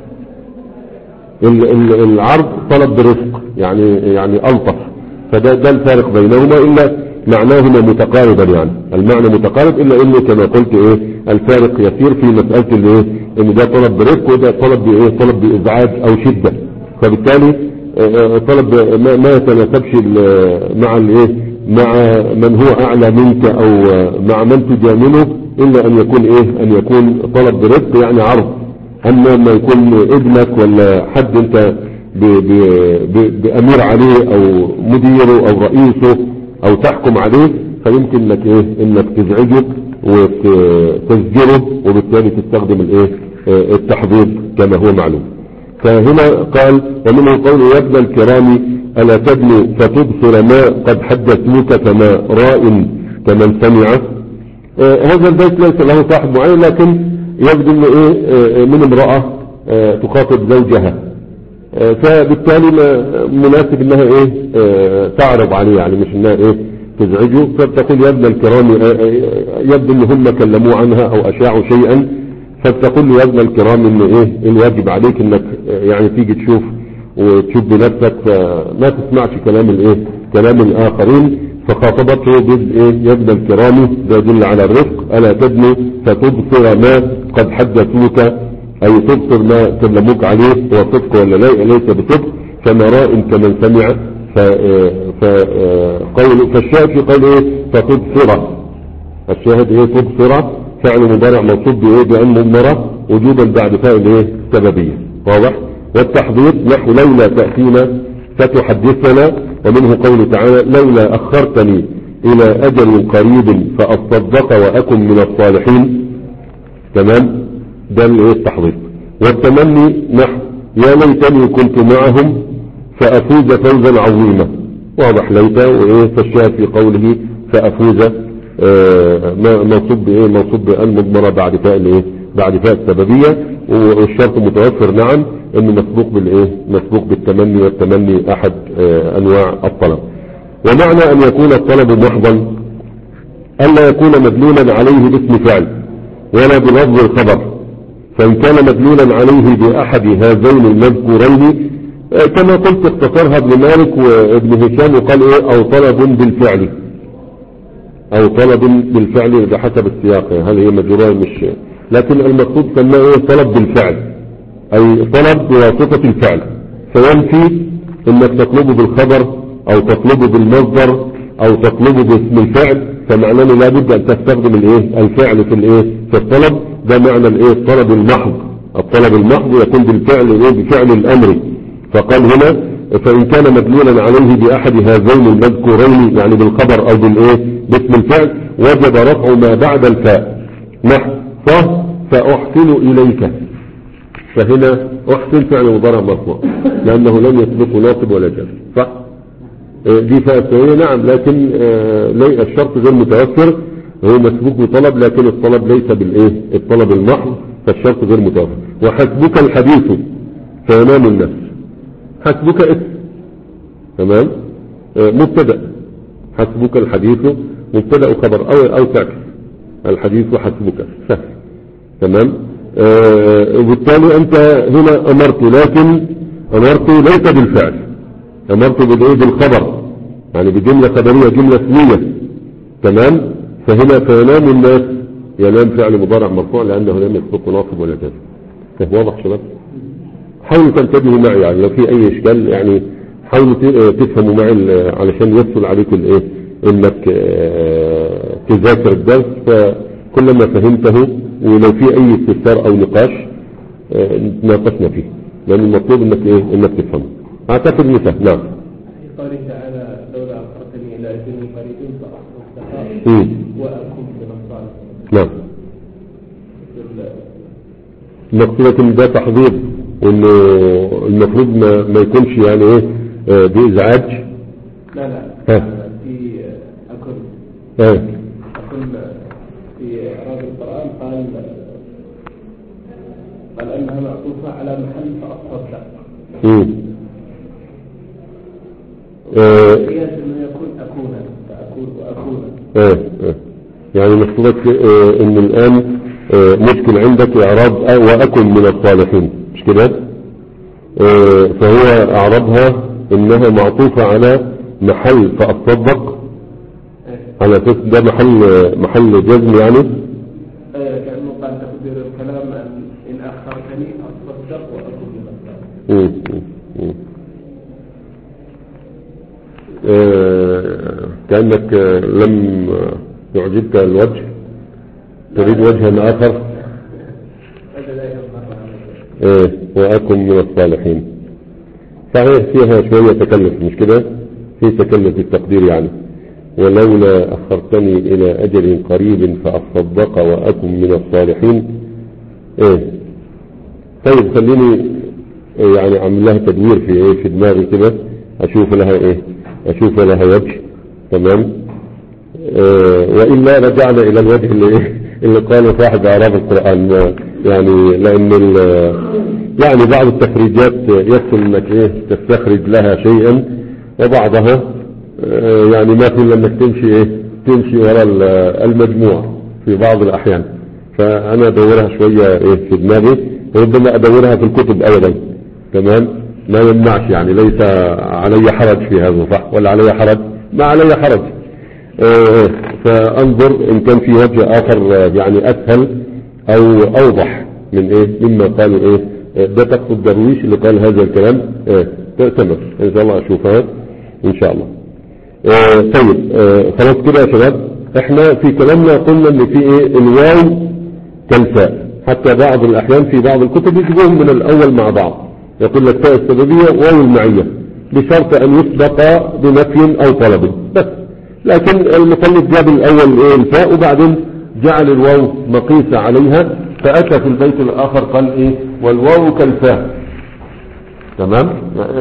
العرض طلب برفق يعني يعني ألطف. فده ده الفارق بينهما، إلا معناهما متقاربا، يعني المعنى متقارب، إلا إنه كما قلت إيه الفارق يسير في مسألة الإيه إن ده طلب برفق وده طلب بإيه طلب بإزعاج أو شدة. فبالتالي طلب ما, ما يتناسبش مع الإيه مع من هو أعلى منك أو مع من تجامله، إلا أن يكون إيه أن يكون طلب برفق يعني عرض. أما ما يكون ابنك ولا حد أنت ب ب ب بأمير عليه أو مديره أو رئيسه او تحكم عليه، فيمكن لك ايه انك تزعجه وتزجره، وبالتالي تستخدم الايه التحضيض كما هو معلوم. فهنا قال ومنه قول يا ابن الكرام الا تبني فتبصر ما قد حدثوك فما راء كمن سمع. آه هذا البيت ليس له صاحب معين، لكن يبدو انه ايه من امرأة آه تخاطب زوجها، آه فبالتالي مناسب انها ايه آه تعرض عليه، يعني مش انها ايه تزعجه. فبتقول يا ابن الكرام آه يبدو ان هم كلموا عنها او اشاعوا شيئا، فبتقول له يا ابن الكرام ان ايه الواجب عليك انك يعني تيجي تشوف وتشوف بنفسك، فما تسمعش كلام الايه كلام الاخرين. فخاطبته بايه يا ابن الكرام، ده يدل على الرفق. الا تدنو فتبصر ما قد حدثوك، اي تبصر ما كلموك عليه هو صدق ولا لا ليس بصدق، فما راء كمن سمع. فقول فالشاهد في قول ايه فتبصر، الشاهد ايه تبصر فعل مضارع منصوب بايه بأن مضمرة وجوبا بعد فاء الايه سببية. واضح. والتحضير نحو لولا تأتينا فتحدثنا. ومنه قوله تعالى لولا أخرتني إلى أجل قريب فأصدق وأكن من الصالحين. تمام. ده الايه التحضير. والتمني نحو يا ليتني كنت معهم فأفوز فوزا عظيما. واضح ليت وايه فالشاهد في قوله فأفوز آه منصوب بايه منصوب بأن مضمرة بعد فاء الايه بعد فاء السببية، والشرط متوفر نعم انه مسبوق بالايه مسبوق بالتمني، والتمني احد آه انواع الطلب. ومعنى ان يكون الطلب محضا الا يكون مدلولا عليه باسم فعل ولا بلفظ الخبر. فان كان مدلولا عليه باحد هذين المذكورين آه كما قلت اختصرها ابن مالك وابن هشام وقال ايه او طلب بالفعل او طلب بالفعل بحسب السياق، هل هي مجرورة مش، لكن المقصود سماه ايه طلب بالفعل، اي طلب بواسطة الفعل. فينفي انك تطلبه بالخبر او تطلبه بالمصدر او تطلبه باسم الفعل، فمعناه لا بد ان تستخدم الايه الفعل في الايه في الطلب. ده معنى الايه الطلب المحض. الطلب المحض يكون بالفعل ايه بفعل الامر. فقال هنا فإن كان مدلولا عليه بأحد هذين المذكورين يعني بالخبر أو بالإيه باسم الفعل وجب رفع ما بعد الفاء نحو صه فأحسن إليك. فهنا أحسن فعل مضارع مرفوع لأنه لم يسبق ناصب ولا جر صح؟ دي فاء الثانية نعم لكن آه الشرط غير متوفر هو مسبوق بطلب لكن الطلب ليس بالإيه الطلب المحض فالشرط غير متوفر. وحسبك الحديث فينام الناس حسبك اسم تمام آه مبتدأ حسبك الحديث مبتدأ خبر أو أو تعكس الحديث وحسبك سهل تمام آه وبالتالي أنت هنا أمرت لكن أمرت ليس بالفعل أمرت بالإيه بالخبر يعني بجملة خبرية جملة اسمية تمام. فهنا فينام الناس ينام فعل مضارع مرفوع لأنه لم يسبق ناصب ولا جازم. واضح شباب؟ حاولوا تنتبهوا معي يعني لو في أي إشكال يعني حاولوا تفهموا معي علشان يسهل عليكم الإيه إنك تذاكر الدرس فكلما فهمته ولو في أي استفسار أو نقاش ناقشنا فيه لأن المطلوب إنك إيه إنك تفهمه. أعتقد مثال نعم. قال تعالى لولا أخرتني إلى أجل قريب فأصدق وأكون من الصالحين. نعم. مقصودة إن ده تحضير وإنه المفروض ما, ما يكونش يعني إيه بإزعاج. لا لا. ها. في أكون. ها. أكون في إعراب القرآن قال قال أنها معطوفة على محل فأصدق. امم قياس انه يكون اكونا فاكون واكونا اه اه يعني مقصودك اه ان الان اه مشكل عندك اعراب اه واكن من الصالحين مش كده اه فهو اعربها انها معطوفة على محل فاتصدق اه. على اساس ده محل محل جزم يعني اه كأنه قال تقدير الكلام ان ان اخرتني اتصدق واكون من الصالحين. آه كأنك آه لم يعجبك الوجه تريد وجها آخر آه وأكن من الصالحين صحيح فيها شوية تكلف مش كده في تكلف التقدير يعني ولولا أخرتني إلى أجل قريب فأصدق وأكن من الصالحين آه طيب خليني يعني أعمل لها تدوير في إيه في دماغي كده أشوف لها إيه أشوف لها وجه تمام آه وإلا رجعنا إلى الوجه اللي إيه اللي قاله صاحب أعراب القرآن يعني لأن يعني بعض التخريجات يسهل إنك إيه تستخرج لها شيئا وبعضها آه يعني ما في إنك تمشي إيه تمشي وراء المجموع في بعض الأحيان فأنا أدورها شوية إيه في دماغي وربما أدورها في الكتب أيضا تمام ما يمنعش يعني ليس علي حرج في هذا صح ولا علي حرج ما علي حرج اه فانظر ان كان في وجه اخر يعني اسهل او اوضح من ايه مما قالوا ايه ده تقصد درويش اللي قال هذا الكلام اه تمام ان شاء الله اشوفها ان شاء الله اه طيب اه خلاص كده يا شباب احنا في كلامنا قلنا ان في ايه الواو كالفاء حتى بعض الاحيان في بعض الكتب يجيبوهم من الاول مع بعض يقول لك فاء السببية واو المعية بشرط ان يسبق بنفي او طلب بس لكن المصنف جاب الاول ايه الفاء وبعدين جعل الواو مقيسة عليها فاتى في البيت الاخر قال ايه والواو كالفاء تمام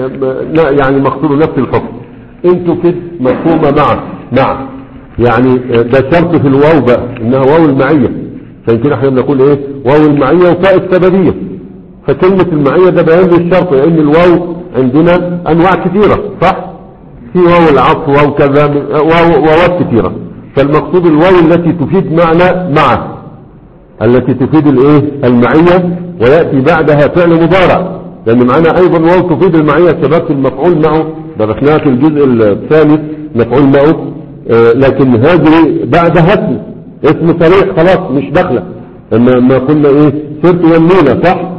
يعني مقصود نفس الحكم انتوا كده مفهومة مع مع يعني ده شرط في الواو بقى انها واو المعية فان كده احنا بنقول ايه واو المعية وفاء السببية فكلمة المعية ده بيان للشرط لأن الواو عندنا أنواع كثيرة صح؟ في واو العطف واو كذا واو كثيرة فالمقصود الواو التي تفيد معنى مع التي تفيد الايه المعية ويأتي بعدها فعل مضارع لأن معنا أيضا واو تفيد المعية سبب المفعول معه درسناها في الجزء الثالث مفعول معه آه لكن هذه بعدها اسم اسم صريح خلاص مش داخله لما ما قلنا ايه سرت والميلة صح؟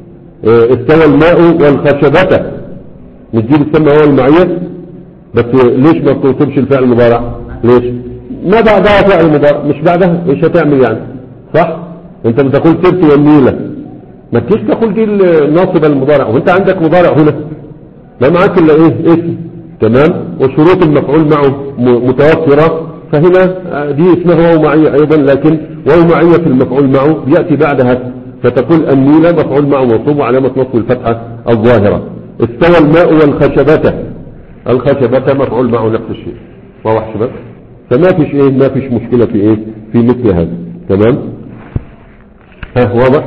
استوى الماء والخشبة نجيب السمة هو المعية بس ليش ما بتوصلش الفعل المضارع ليش ما بعدها فعل مضارع مش بعدها ايش هتعمل يعني صح انت بتقول سرت والنيلة ما تجيش تقول دي الناصبة المضارع وانت عندك مضارع هنا لا معاك الا ايه اسم. تمام. وشروط المفعول معه متوفرة، فهنا دي اسمها واو معية ايضا، لكن واو معية في المفعول معه يأتي بعدها، فتقول النيلة مفعول معه منصوب وعلامة نصب الفتحة الظاهرة. استوى الماء والخشبة، الخشبة مفعول معه نفس الشيء. واضح شباب؟ فما فيش ايه ما فيش مشكلة في ايه في مثل هذا. تمام. ها واضح.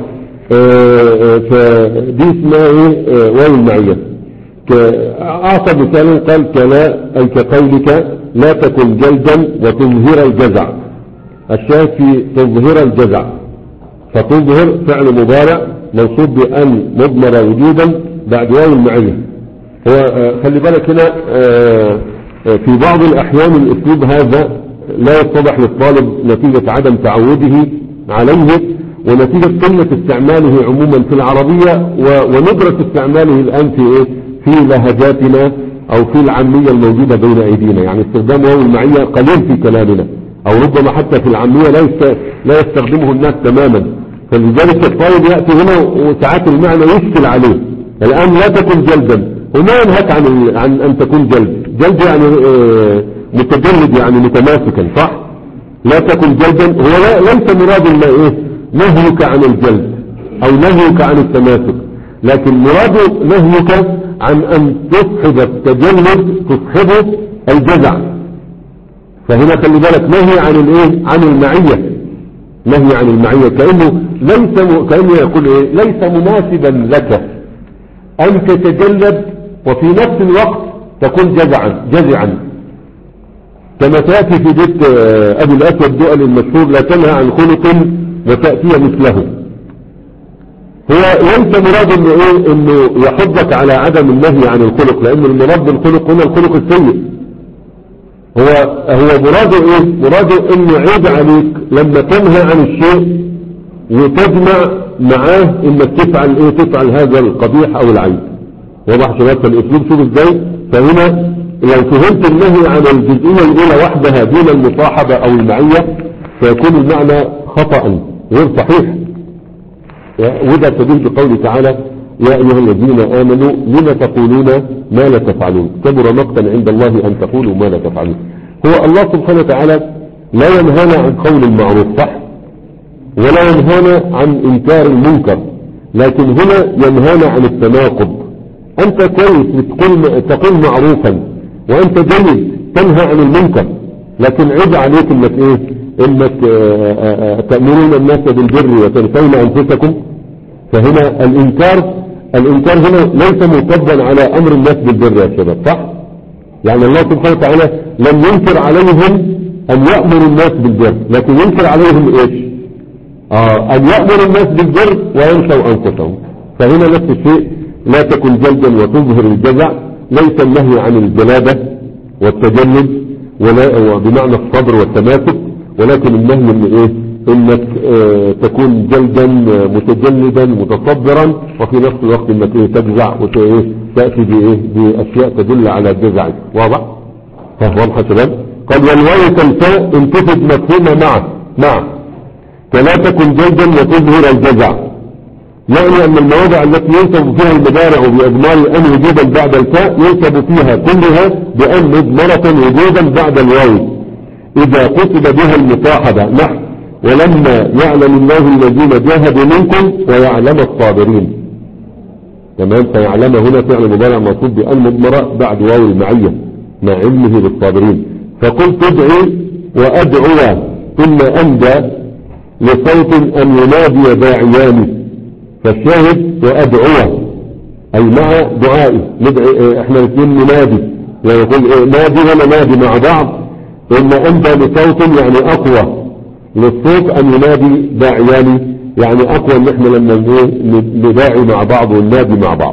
فدي اسمها ايه آه واو المعية. اعطى مثالا قال كلا اي كقولك لا تكن جلدا وتظهر الجزع. الشاهد في تظهر الجزع، فتظهر فعل مضارع منصوب بأن مضمرة وجودا بعد واو المعية. هو آه خلي بالك هنا آه في بعض الأحيان الأسلوب هذا لا يتضح للطالب نتيجة عدم تعوده عليه ونتيجة قلة استعماله عموما في العربية وندرة استعماله الآن في إيه؟ في لهجاتنا أو في العامية الموجودة بين أيدينا. يعني استخدام واو المعية قليل في كلامنا، أو ربما حتى في العامية لا لا يستخدمه الناس تماما. فلذلك الطالب يأتي هنا وساعات المعنى يشكل عليه. الآن لا تكن جلدا، وما ينهك عن عن أن تكون جلد. جلد يعني آه متجلد، يعني متماسكا، صح؟ لا تكن جلدا هو لا ليس مراد ما ايه نهيك عن الجلد او نهيك عن التماسك، لكن مراد نهيك عن ان تصحب التجلد، تصحبه الجزع. فهنا خلي بالك نهي عن الايه عن المعية، نهي عن المعية، كأنه ليس م... كأنه يقول ايه ليس مناسبا لك ان تتجلد وفي نفس الوقت تكون جزعا جزعا، كما تأتي في بيت أبي الأسود الدؤل المشهور لا تنهى عن خلق وتأتي مثله. هو ليس مراد انه ايه انه يحضك على عدم النهي عن الخلق، لان المراد بالخلق هنا الخلق السيء. هو هو مراده ايه مراده انه يعيب عليك لما تنهى عن الشيء وتجمع معاه انك تفعل ايه تفعل هذا القبيح او العيب. واضح شباب الاسلوب؟ شوف ازاي. فهنا لو فهمت النهي عن الجزئية الاولى وحدها دون المصاحبة او المعية فيكون المعنى خطأ غير صحيح. وده تدل بقوله تعالى يا ايها الذين امنوا لما تقولون ما لا تفعلون كبر مقتا عند الله ان تقولوا ما لا تفعلون. هو الله سبحانه وتعالى لا ينهانا عن قول المعروف، صح؟ ولا ينهانا عن انكار المنكر، لكن هنا ينهانا عن التناقض. انت كويس بتقول تقول معروفا وانت جيد تنهى عن المنكر، لكن عيب عليك انك ايه انك تأمرون الناس بالبر وتنسون انفسكم. فهنا الانكار الانكار هنا ليس مرتبا على امر الناس بالبر يا شباب، صح؟ يعني الله سبحانه وتعالى لم ينكر عليهم ان يأمر الناس بالبر، لكن ينكر عليهم ايش؟ آه ان يأمر الناس بالبر وينسوا انفسهم. فهنا نفس الشيء لا تكن جلدا وتظهر الجزع، ليس النهي عن الجلادة والتجلد ولا بمعنى الصبر والتماسك، ولكن النهي من ايه انك اه تكون جلدا متجلدا متصبرا وفي نفس الوقت انك ايه تجزع وتأتي بايه باشياء تدل على الجزع. واضح؟ واضح شباب؟ قال والواو كالفاء انتفد مفهومة مع مع فلا تكن جلدا وتظهر الجزع، يعني ان المواضع التي ينسب فيها المضارع باضمار ان وجودا بعد الفاء ينسب فيها كلها بان مضمرة وجودا بعد الواو اذا قصد بها المصاحبة، نحو ولما يعلم الله الذين جاهدوا منكم ويعلم الصابرين. تمام. فيعلم هنا فعل مضارع منصوب بان مضمرة بعد واو المعية مع علمه بالصابرين. فقلت ادعي وادعو ثم اندى لصوت ان ينادي داعيان، فالشاهد وادعو اي مع دعائي ندعي احنا الاثنين ننادي، يعني يقول نادي ولا نادي مع بعض، ان انت لصوت يعني اقوى للصوت ان ينادي داعيان، يعني اقوى ان احنا لما نداعي مع بعض وننادي مع بعض.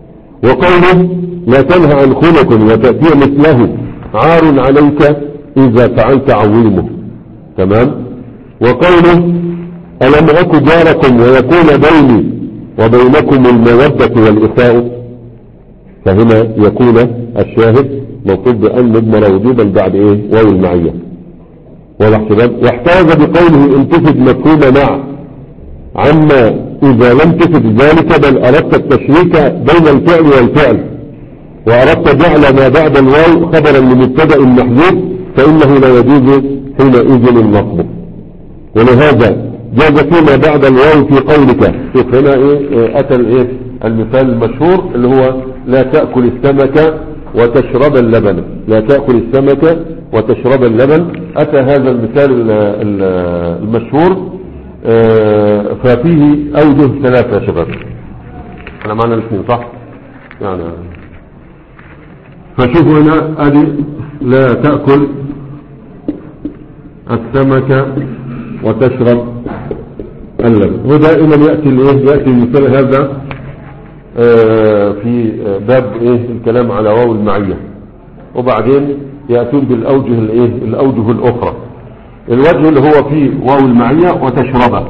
وقوله لا تنهى عن خلق وتأتي مثله عار عليك اذا فعلت عظيمه. تمام. وقوله ألم أك جاركم ويكون بيني وبينكم المودة والإخاء، فهنا يكون الشاهد منصوب بأن مضمر وجوبا بعد إيه واو المعية. واضح شباب؟ واحتاج بقوله انتفد مفهوم مع عما إذا لم تفد ذلك بل أردت التشريك بين الفعل والفعل، وأردت جعل ما بعد الواو خبرا لمبتدأ محذوف فإنه لا يجوز حينئذ النصب. ولهذا جاز فيما بعد الواو في قولك. شوف هنا ايه اتى الايه المثال المشهور اللي هو لا تأكل السمك وتشرب اللبن. لا تأكل السمك وتشرب اللبن. اتى هذا المثال المشهور ففيه اوجه ثلاثة يا شباب. احنا معنا الاثنين صح يعني. فشوفوا هنا ادي لا تأكل السمك وتشرب اللبن. ودائما يأتي الايه يأتي المثال هذا آه في باب ايه الكلام على واو المعية، وبعدين يأتون بالاوجه الايه الاوجه الاخرى. الوجه اللي هو فيه واو المعية وتشربه،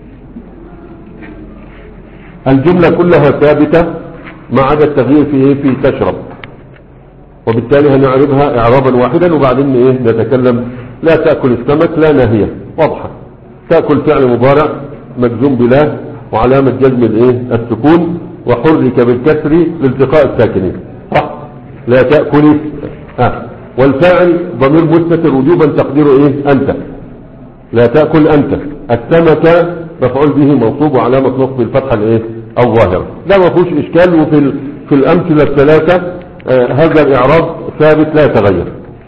الجملة كلها ثابتة ما عدا التغيير في ايه في تشرب، وبالتالي هنعربها اعرابا واحدا وبعدين ايه نتكلم. لا تأكل السمك لا ناهية واضحة. تأكل فعل مضارع مجزوم بلا وعلامة جزم الايه السكون وحرك بالكسر لالتقاء الساكنين صح. لا تأكل آه. والفاعل ضمير مستتر وجوبا تقديره ايه انت. لا تأكل انت. السمك مفعول به منصوب وعلامة نصب الفتحة الايه الظاهرة. ده ما فيهوش اشكال. وفي ال... في الامثلة الثلاثة آه هذا الاعراب ثابت لا يتغير.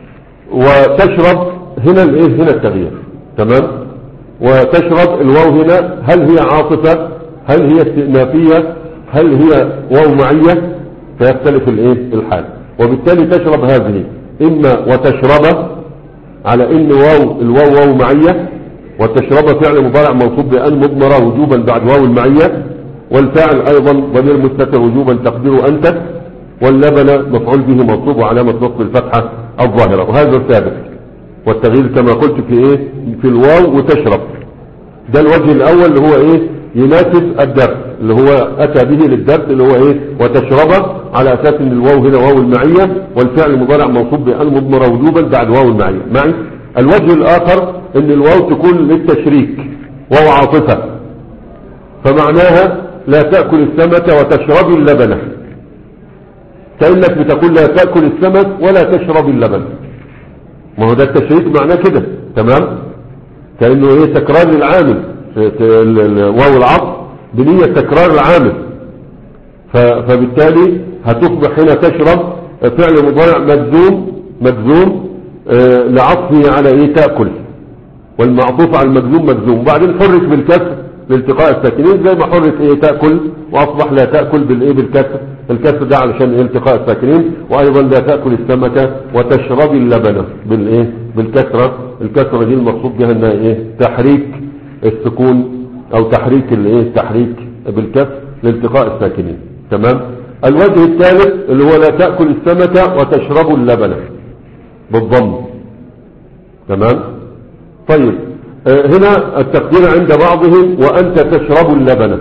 وتشرب هنا الايه هنا التغيير تمام. وتشرب الواو هنا هل هي عاطفة هل هي استئنافية هل هي واو معية فيختلف الايه الحال. وبالتالي تشرب هذه اما وتشرب على ان واو الواو واو معية، وتشرب فعل مضارع منصوب بأن مضمرة وجوبا بعد واو المعية، والفاعل ايضا ضمير مستتر وجوبا تقديره انت، واللبن مفعول به منصوب وعلامة نصب الفتحة الظاهرة. وهذا ثابت. والتغيير كما قلت في ايه في الواو وتشرب. ده الوجه الاول اللي هو ايه يناسب الدرس اللي هو اتى به للدرس اللي هو ايه وتشرب على اساس ان الواو هنا واو المعية والفعل المضارع منصوب بأن مضمرة وجوبا بعد واو المعية معي. الوجه الاخر ان الواو تكون للتشريك واو عاطفة، فمعناها لا تأكل السمك وتشرب اللبن، كأنك بتقول لا تأكل السمك ولا تشرب اللبن. ما هو ده التشريك معناه كده تمام. كأنه ايه تكرار للعامل واو العطف بنية تكرار العامل. فبالتالي هتصبح هنا تشرب فعل مضارع مجزوم مجزوم آه لعطفه على ايه تأكل، والمعطوف على المجزوم مجزوم، وبعدين حرك بالكسر لالتقاء الساكنين زي ما حرك ايه تأكل واصبح لا تأكل بالايه بالكسر. الكسر ده علشان ايه التقاء الساكنين. وايضا لا تأكل السمكة وتشرب اللبن بالايه بالكسرة. الكسرة دي المقصود بها انها ايه تحريك السكون او تحريك الايه تحريك بالكسر لالتقاء الساكنين تمام. الوجه الثالث اللي هو لا تأكل السمكة وتشرب اللبن بالضم تمام. طيب آه هنا التقدير عند بعضهم وانت تشرب اللبن،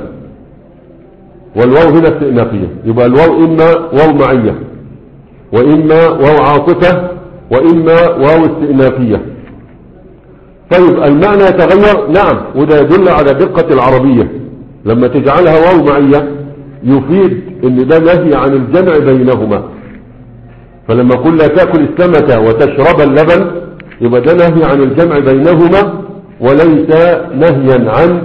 والواو هنا استئنافية. يبقى الواو اما واو معية واما واو عاطفة واما واو استئنافية. طيب المعنى يتغير نعم، وده يدل على دقة العربية. لما تجعلها واو معية يفيد ان ده نهي عن الجمع بينهما. فلما قل لا تأكل السمكة وتشرب اللبن يبقى ده نهي عن الجمع بينهما وليس نهيا عن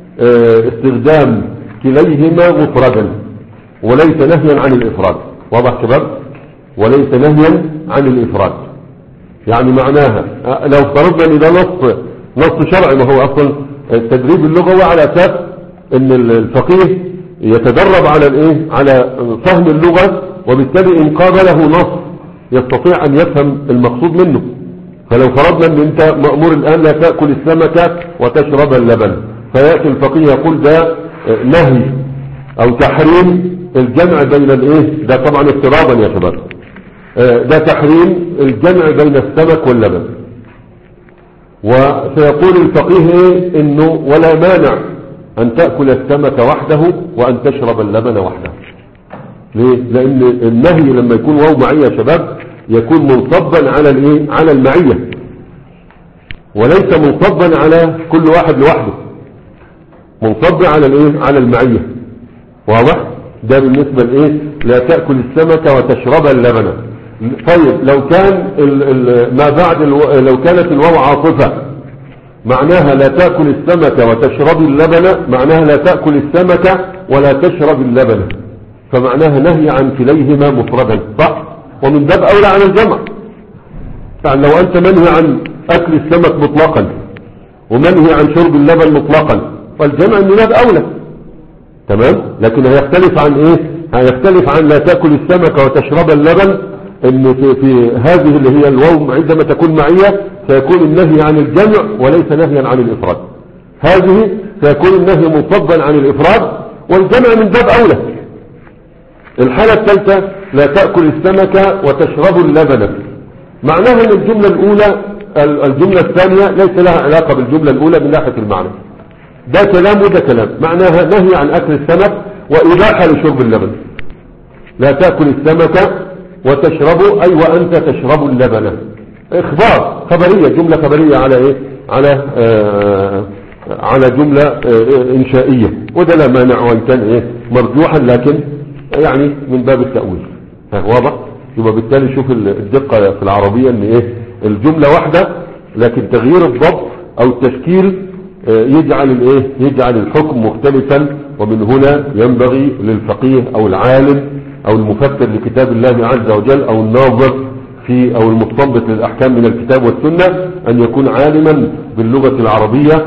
استخدام كليهما مفردا، وليس نهيا عن الافراد. واضح شباب؟ وليس نهيا عن الافراد. يعني معناها لو افترضنا ان ده نص نص شرعي، ما هو اصلا التدريب اللغوي على اساس ان الفقيه يتدرب على الايه على فهم اللغة، وبالتالي ان قابله نص يستطيع ان يفهم المقصود منه. فلو فرضنا ان انت مأمور الان لا تأكل السمكة وتشرب اللبن، فيأتي الفقيه يقول ده نهي او تحريم الجمع بين الايه، ده طبعا افتراضا يا شباب، ده تحريم الجمع بين السمك واللبن. وسيقول الفقيه ايه انه ولا مانع ان تأكل السمك وحده وان تشرب اللبن وحده. ليه؟ لان النهي لما يكون واو معية يا شباب يكون منصبا على الايه على المعية، وليس منصبا على كل واحد لوحده، منصب على الايه على المعية. واضح؟ ده بالنسبة لإيه؟ لا تأكل السمك وتشرب اللبن. طيب لو كان ال ال ما بعد الو لو كانت الواو عاطفة معناها لا تأكل السمك وتشرب اللبن، معناها لا تأكل السمك ولا تشرب اللبن، فمعناها نهي عن كليهما مفردا، صح؟ ومن باب أولى عن الجمع. يعني لو أنت منهي عن أكل السمك مطلقا ومنهي عن شرب اللبن مطلقا، فالجمع من باب أولى، تمام؟ لكن هيختلف عن إيه؟ هيختلف عن لا تأكل السمك وتشرب اللبن، إن في, في هذه اللي هي الواو عندما تكون معية سيكون النهي عن الجمع وليس نهيا عن الإفراد. هذه سيكون النهي مفضلا عن الإفراد والجمع من باب أولى. الحالة الثالثة لا تأكل السمك وتشرب اللبن، معناها ان الجملة الاولى الجملة الثانية ليس لها علاقة بالجملة الاولى من ناحية المعنى. ده كلام وده كلام، معناها نهي عن اكل السمك واباحة لشرب اللبن. لا تأكل السمك وتشربه اي وانت تشرب اللبن، اخبار خبرية، جملة خبرية على ايه؟ على آه على جملة آه انشائية، وده لا مانع وان كان ايه مرجوحا لكن يعني من باب التأويل. واضح؟ يبقى بالتالي شوف الدقة في العربية ان ايه الجملة واحدة لكن تغيير الضبط او التشكيل يجعل الايه يجعل الحكم مختلفا. ومن هنا ينبغي للفقيه او العالم او المفكر لكتاب الله عز وجل او الناظر في او المستنبط للاحكام من الكتاب والسنة ان يكون عالما باللغة العربية،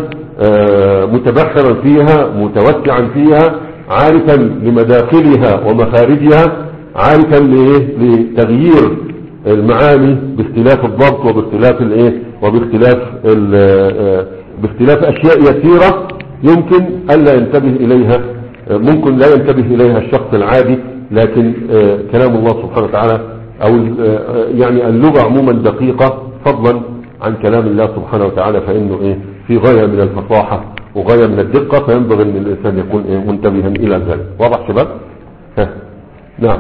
متبحرا فيها متوسعا فيها، عارفا لمداخلها ومخارجها، عارفا لتغيير المعاني باختلاف الضبط وباختلاف الايه وباختلاف باختلاف اشياء يسيرة يمكن الا ينتبه اليها، ممكن لا ينتبه اليها الشخص العادي، لكن كلام الله سبحانه وتعالى او يعني اللغة عموما دقيقة فضلا عن كلام الله سبحانه وتعالى، فانه ايه في غاية من الفصاحة وغاية من الدقة، فينبغي ان الانسان يكون إيه منتبها الى ذلك. واضح شباب؟ ها. نعم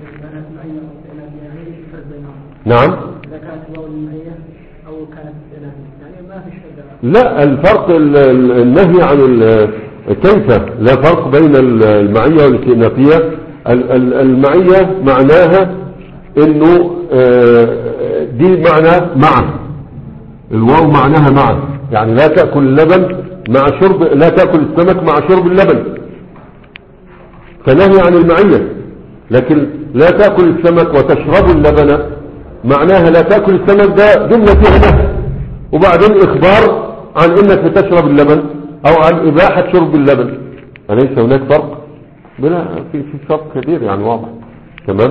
نعم. إذا كانت واو المعية أو كانت يعني ما في شيء. لا الفرق النهي عن كيف لا فرق بين المعية والاستئنافية. المعية معناها انه دي معنى مع، الواو معناها مع، يعني لا تأكل اللبن مع شرب، لا تأكل السمك مع شرب اللبن، فنهي عن المعية. لكن لا تأكل السمك وتشرب اللبن معناها لا تأكل السمك، ده جملة فيها نهي وبعدين إخبار عن إنك بتشرب اللبن أو عن إباحة شرب اللبن. أليس هناك فرق؟ بلا في في فرق كبير يعني واضح. تمام.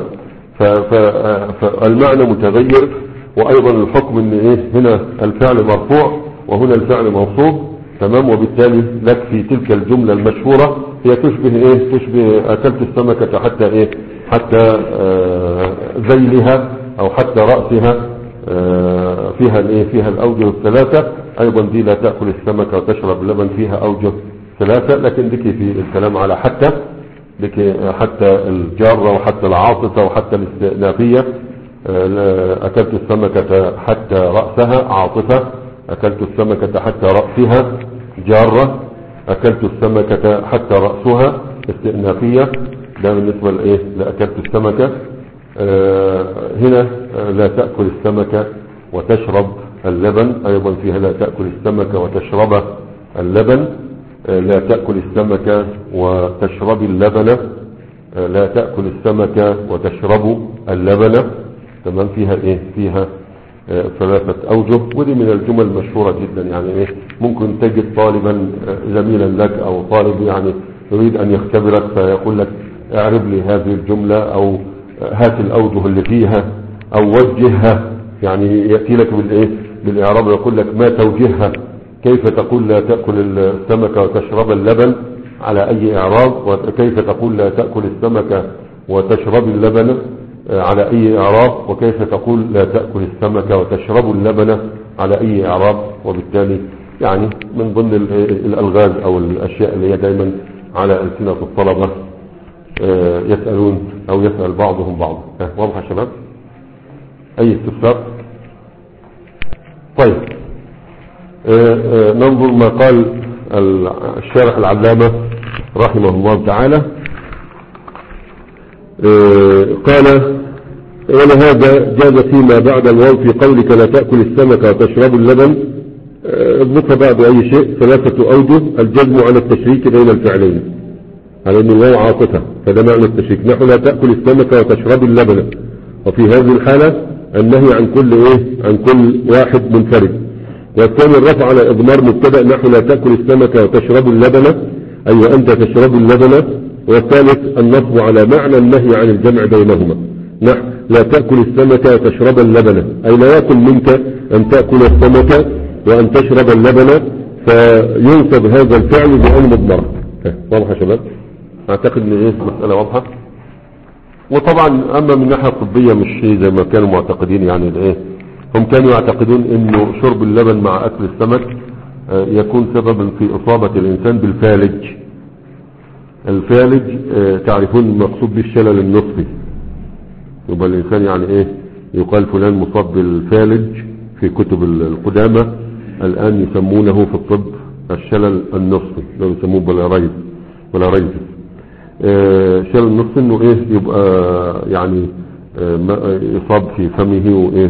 فالمعنى متغير، وأيضا الحكم إن إيه هنا الفعل مرفوع وهنا الفعل منصوب. تمام. وبالتالي لك في تلك الجملة المشهورة هي تشبه إيه تشبه أكلت السمكة حتى إيه حتى آه ذيلها أو حتى رأسها، آه فيها الإيه فيها الأوجه الثلاثة. أيضا دي لا تأكل السمكة وتشرب اللبن فيها أوجه ثلاثة، لكن ذكي في الكلام على حتى ذكي حتى الجارة وحتى العاطفة وحتى الاستئنافية. آه أكلت السمكة حتى رأسها عاطفة، أكلت السمكة حتى رأسها جارة، أكلت السمكة حتى رأسها استئنافية. ده بالنسبة لإيه لأكلت السمكة. آه هنا آه لا تأكل السمكة وتشرب اللبن، أيضا فيها لا تأكل السمكة وتشرب اللبن. آه لا تأكل السمكة وتشرب اللبن، آه لا تأكل السمكة وتشرب اللبن. تمام. فيها إيه فيها آه ثلاثة أوجه، ودي من الجمل المشهورة جدا. يعني إيه ممكن تجد طالبا آه زميلا لك أو طالب يعني يريد أن يختبرك فيقول لك اعرب لي هذه الجملة أو هات الأوجه اللي فيها أو وجهها، يعني يأتي لك بالإيه بالإعراب يقول لك ما توجهها، كيف تقول لا تأكل السمكة وتشرب اللبن على أي إعراب، وكيف تقول لا تأكل السمكة وتشرب اللبن على أي إعراب، وكيف تقول لا تأكل السمكة وتشرب اللبن على أي إعراب. وبالتالي يعني من ضمن الألغاز أو الأشياء اللي هي دائما على ألسنة الطلبة يسألون أو يسأل بعضهم بعض. واضح يا شباب؟ أي استفسار؟ طيب ننظر ما قال الشارح العلامة رحمه الله تعالى. آه قال ولهذا جاز فيما بعد الواو في قولك لا تأكل السمك وتشرب اللبن اضبطها بعد أي شيء ثلاثة أوجه. الجزم على التشريك بين الفعلين على أن الواو عاطفة، فده معنى التشريك. نحو لا تأكل السمك وتشرب اللبن، وفي هذه الحالة النهي عن كل إيه عن كل واحد منفرد. والثاني الرفع على إضمار مبتدأ نحو لا تأكل السمك وتشرب اللبن أي وأنت تشرب اللبن. والثالث النصب على معنى النهي عن الجمع بينهما نحو لا تأكل السمك وتشرب اللبن أي لا يكن منك أن تأكل السمك وأن تشرب اللبن، فينصب هذا الفعل بأن مضمرة. واضح يا شباب؟ أعتقد أن إيه مسألة واضحة. وطبعا أما من الناحية الطبية مش شيء زي ما كانوا معتقدين، يعني الإيه هم كانوا يعتقدون أنه شرب اللبن مع أكل السمك يكون سببا في إصابة الإنسان بالفالج. الفالج تعرفون المقصود بالشلل النصفي، يبقى الإنسان يعني إيه يقال فلان مصاب بالفالج في كتب القدامى، الآن يسمونه في الطب الشلل النصفي، لو يسموه بلاريز بلاريز آه شلل النصفي انه ايه يبقى يعني آه يصاب في فمه وايه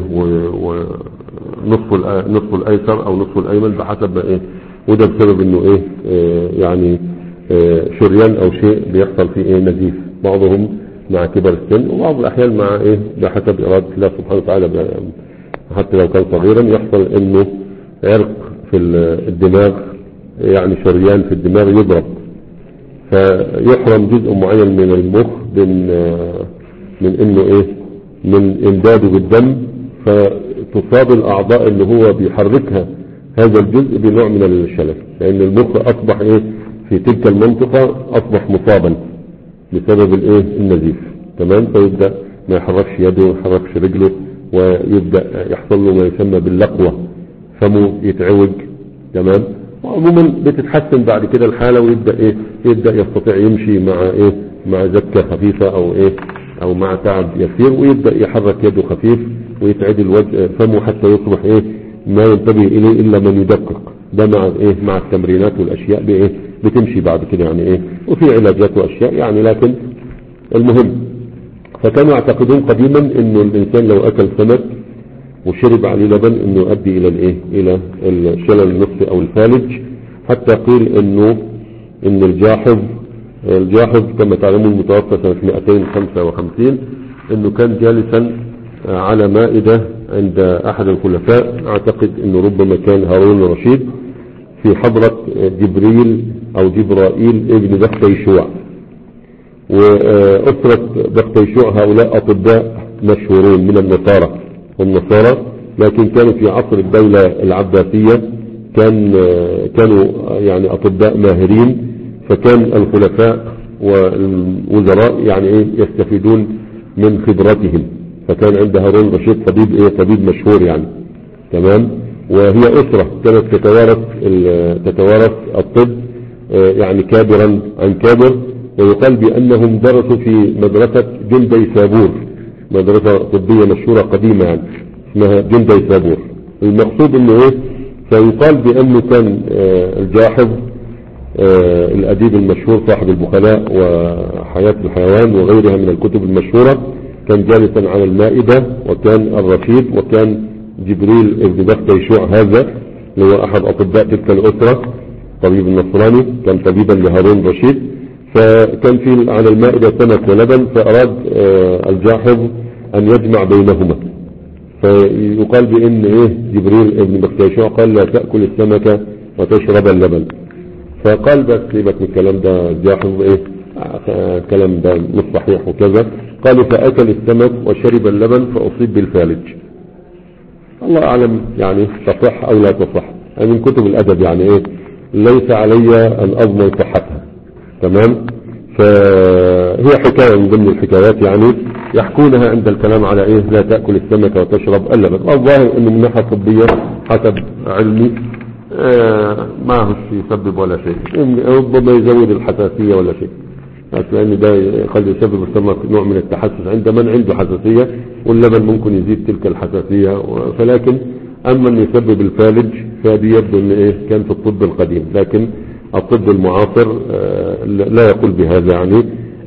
ونصف نصف الايسر او نصف الايمن بحسب ما ايه، وده بسبب انه ايه آه يعني آه شريان او شيء بيحصل فيه ايه نزيف، بعضهم مع كبر السن وبعض الاحيان مع ايه بحسب ارادة الله سبحانه وتعالى، حتى لو كان صغيرا يحصل انه عرق في الدماغ، يعني شريان في الدماغ يضرب فيحرم جزء معين من المخ من من انه ايه من امداده بالدم، فتصاب الاعضاء اللي هو بيحركها هذا الجزء بنوع من الشلل، لان المخ اصبح ايه في تلك المنطقة اصبح مصابا بسبب الايه النزيف. تمام. فيبدأ ما يحركش يده ما يحركش رجله، ويبدأ يحصل له ما يسمى باللقوة، فمه يتعوج. تمام. وعموما بتتحسن بعد كده الحالة، ويبدأ ايه يبدأ يستطيع يمشي مع ايه مع زكة خفيفة او ايه او مع تعب يسير، ويبدأ يحرك يده خفيف ويتعدل وجه فمه حتى يصبح ايه ما ينتبه اليه الا من يدقق. ده مع ايه مع التمرينات والاشياء بايه بتمشي بعد كده يعني ايه، وفي علاجات واشياء يعني. لكن المهم فكانوا يعتقدون قديما انه الانسان لو اكل سمك وشرب عليه لبن انه يؤدي الى الايه الى الشلل النصفي او الفالج، حتى قيل انه ان الجاحظ الجاحظ كما تعلمون متوفى سنة مئتين وخمسة وخمسين، انه كان جالسا على مائدة عند احد الخلفاء، اعتقد انه ربما كان هارون الرشيد، في حضرة جبريل او جبرائيل ابن بختيشوع. وأسرة بختيشوع هؤلاء أطباء مشهورين من النصارى والنصارى لكن كانوا في عصر الدولة العباسية كان كانوا يعني أطباء ماهرين، فكان الخلفاء والوزراء يعني ايه يستفيدون من خبراتهم. فكان عند هارون الرشيد طبيب ايه طبيب مشهور يعني. تمام. وهي أسرة كانت تتوارث تتوارث الطب يعني كابرا عن كابر، ويقال بأنهم درسوا في مدرسة جندي سابور، مدرسة طبية مشهورة قديمة يعني اسمها جندي سابور. المقصود انه ايه فيقال بأنه كان الجاحظ الأديب المشهور صاحب البخلاء وحياة الحيوان وغيرها من الكتب المشهورة، كان جالسا على المائدة، وكان الرشيد وكان جبريل ابن بختيشوع هذا اللي هو أحد أطباء تلك الأسرة طبيب النصراني، كان طبيبا لهارون رشيد، فكان في على المائدة سمك ولبن، فأراد الجاحظ أن يجمع بينهما، فيقال بأن إيه جبريل ابن بختيشوع قال لا تأكل السمك وتشرب اللبن، فقال بس سيبك من الكلام ده الجاحظ إيه الكلام ده مش صحيح وكذا. قالوا فأكل السمك وشرب اللبن فأصيب بالفالج. الله أعلم يعني تصح أو لا تصح، من كتب الأدب يعني إيه ليس علي أن أضمن صحتها. تمام. فهي حكاية من ضمن الحكايات يعني يحكونها عند الكلام على إيه لا تأكل السمك وتشرب اللبن. الظاهر أنه من ناحية طبية حسب علمي آه ما هو يسبب ولا شيء، ربما يزود الحساسية ولا شيء، لأن ده قد يسبب السمك نوع من التحسس عند من عنده حساسية، واللبن ممكن يزيد تلك الحساسية. فلكن أما أن يسبب الفالج فهذه يبدو أن إيه كان في الطب القديم، لكن الطب المعاصر لا يقول بهذا يعني.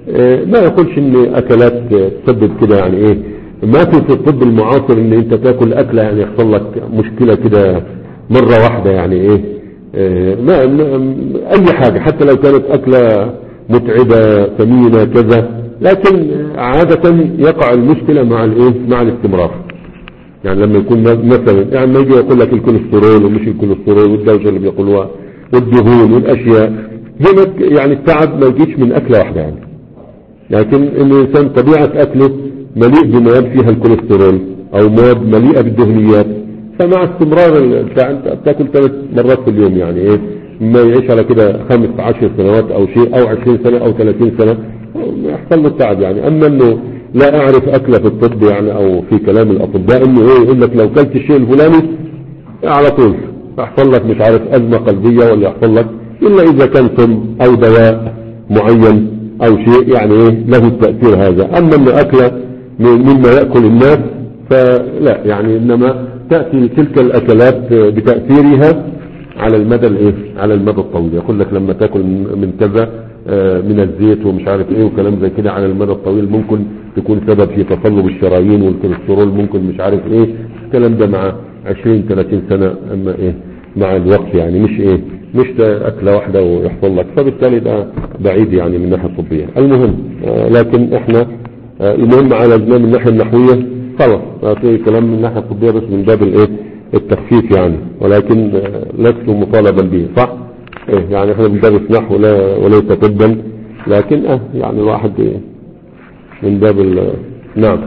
اه ما يقولش ان اكلات تسبب كده يعني ايه، ما في في الطب المعاصر ان انت تاكل اكله يعني يحصل لك مشكله كده مره واحده يعني ايه. اه ما ما- اي حاجه حتى لو كانت اكله متعبه ثمينه كذا، لكن عاده يقع المشكله مع الايه، مع الاستمرار. يعني لما يكون مثلا يعني ما يجي يقول لك الكوليسترول ومش الكوليسترول والدوشه اللي بيقولوها والدهون والاشياء، هنا يعني التعب ما يجيش من اكله واحده يعني. لكن ان الانسان طبيعه اكله مليء بمواد فيها الكوليسترول او مواد مليئه بالدهنيات، فمع استمرار ال- بتاع انت بتاكل ثلاث مرات في اليوم يعني ايه، ما يعيش على كده خمس عشر سنوات او شيء او عشرين سنه او ثلاثين سنه يحصل له التعب يعني. اما انه لا اعرف اكله في الطب يعني او في كلام الاطباء انه ايه يقول لك لو كلت الشيء الفلاني على طول يحصل لك مش عارف ازمه قلبيه ولا يحصل لك، الا اذا كان سم او دواء معين او شيء يعني ايه له التاثير هذا. اما انه اكله مما ياكل الناس فلا يعني، انما تاتي تلك الاكلات بتاثيرها على المدى الايه، على المدى الطويل. يقول لك لما تاكل من كذا آه، من الزيت ومش عارف ايه وكلام زي كده على المدى الطويل ممكن تكون سبب في تصلب الشرايين والكوليسترول ممكن مش عارف ايه الكلام ده مع عشرين ثلاثين سنة. اما ايه مع الوقت يعني مش ايه مش اكلة واحدة ويحصل لك، فبالتالي ده بعيد يعني من الناحية الطبية. المهم آه، لكن احنا آه، المهم على من الناحية النحوية خلاص في كلام من الناحية الطبية بس من باب الايه التخفيف يعني، ولكن آه، لست مطالبا به صح ايه يعني. احنا بندرس نحو ولا وليس طبا، لكن اه يعني الواحد إيه من باب ال- نعم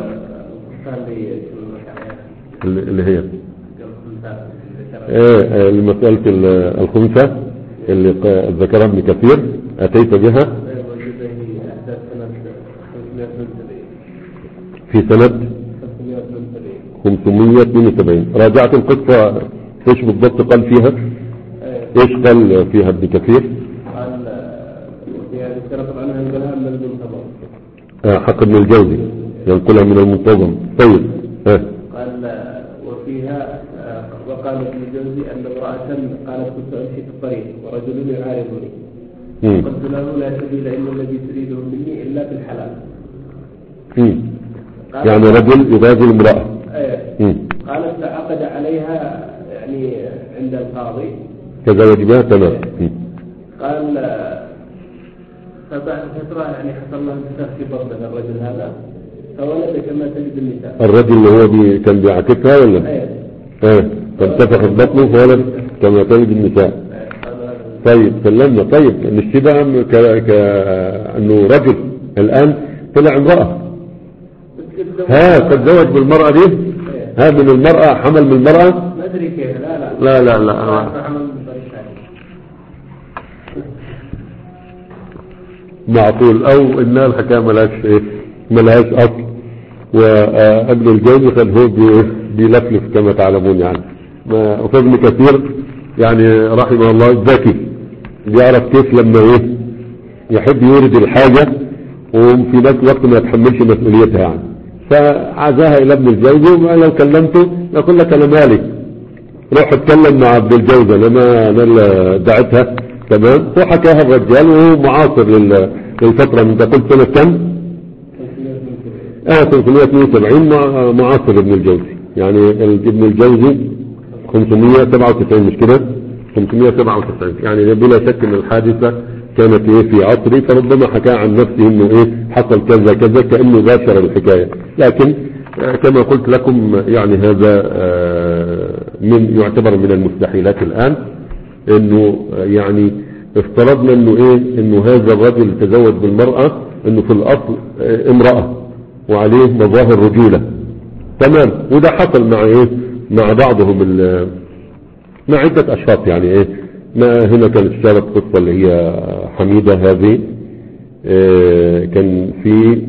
اللي اللي هي ايه آه، لمسألة ال- الخنثى اللي ق- ذكرها ابن كثير اتيت بها في سنة خمسمائة واثنين وسبعين. راجعت القصة ايش بالضبط قال فيها، ايش قال فيها ابن كثير؟ قال في هذه السنة عنها ينقلها من المنتظم. آه حق ابن الجوزي ينقلها من المنتظم. طيب آه. قال وفيها آه، وقال ابن الجوزي أن امرأة قالت كنت أمشي في الطريق ورجل يعارضني مم. قلت له لا سبيل إلا الذي تريده مني إلا بالحلال. مم. قال يعني رجل يغازل امرأة. آه. مم. قالت فعقد عليها يعني عند القاضي تزوج بها تمام. مم. قال آه، فبعد فترة يعني حصل له انتفاخ في بطن الرجل هذا فولد كما تجد النساء. الرجل اللي هو بي كان بيعاكسها ولا؟ ايه اه فانتفخت بطنه فولد كما تلد النساء. طيب سلمنا. طيب نشتي بقى ك... ك... انه رجل الان طلع امرأة، ها تتزوج بالمرأة دي، ها من المرأة حمل من المرأة. ما ادري كيف لا لا لا لا لا عمل بطريقة ثانية. معقول او انها الحكاية ملهاش ايه ملهاش اصل، وابن الجوزي كان هو بي- بيلفلف كما تعلمون يعني. ما- وابن كثير يعني رحمه الله ذكي بيعرف كيف لما ايه يحب يورد الحاجة وفي نفس الوقت ما يتحملش مسؤوليتها يعني. فعزاها الى ابن الجوزي ولو كلمته يقول لك انا مالي روح اتكلم مع ابن الجوزي لما انا اللي دعتها تمام. وحكاها الرجال وهو معاصر لل- للفترة من قلت سنة كم؟ اه خمسمائة واثنين وسبعين مع- معاصر ابن الجوزي يعني. ابن الجوزي خمسمائة وسبعة وتسعين مش كده؟ خمسمائة وسبعة وتسعين يعني بلا شك ان الحادثة كانت ايه في عصري، فربما حكى عن نفسه انه ايه حصل كذا كذا كأنه باشر الحكاية. لكن آه كما قلت لكم يعني هذا آه من يعتبر من المستحيلات الان، انه آه يعني افترضنا انه ايه انه هذا الرجل تزوج بالمرأة انه في الاصل آه امرأة وعليه مظاهر رجولة تمام. وده حصل مع ايه مع بعضهم ال- مع عدة اشخاص يعني ايه. ما هنا كانت اشتغلت قصة اللي هي حميدة هذه اه كان في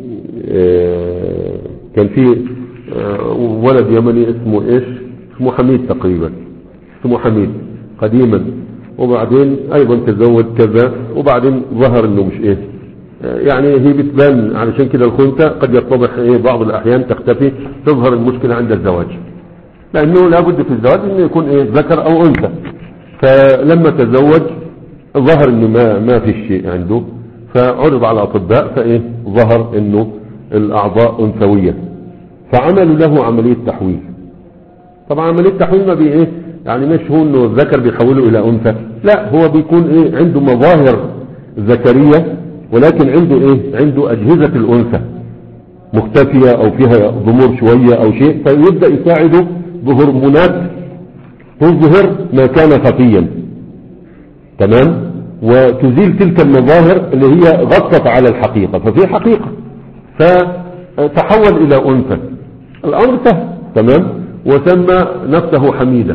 اه كان في اه ولد يمني اسمه ايش اسمه حميد تقريبا، اسمه حميد قديما، وبعدين ايضا تزوج كذا وبعدين ظهر انه مش ايه يعني هي بتبان. علشان كده الخنثى قد يتضح ايه بعض الاحيان تختفي تظهر المشكلة عند الزواج، لانه لابد في الزواج انه يكون ايه ذكر او انثى. فلما تزوج ظهر انه ما ما في شيء عنده، فعرض على اطباء فايه ظهر انه الاعضاء انثوية، فعملوا له عملية تحويل. طبعا عملية تحويل ما بي ايه يعني مش هو انه الذكر بيحوله الى انثى، لا هو بيكون ايه عنده مظاهر ذكرية ولكن عنده ايه عنده اجهزة الانثى مختفية او فيها ضمور شوية او شيء، فيبدأ يساعده بهرمونات تظهر ما كان خفيا، تمام، وتزيل تلك المظاهر اللي هي غطت على الحقيقة، ففي حقيقة فتحول الى انثى. الامر سهل، تمام، وسمى نفسه حميدة.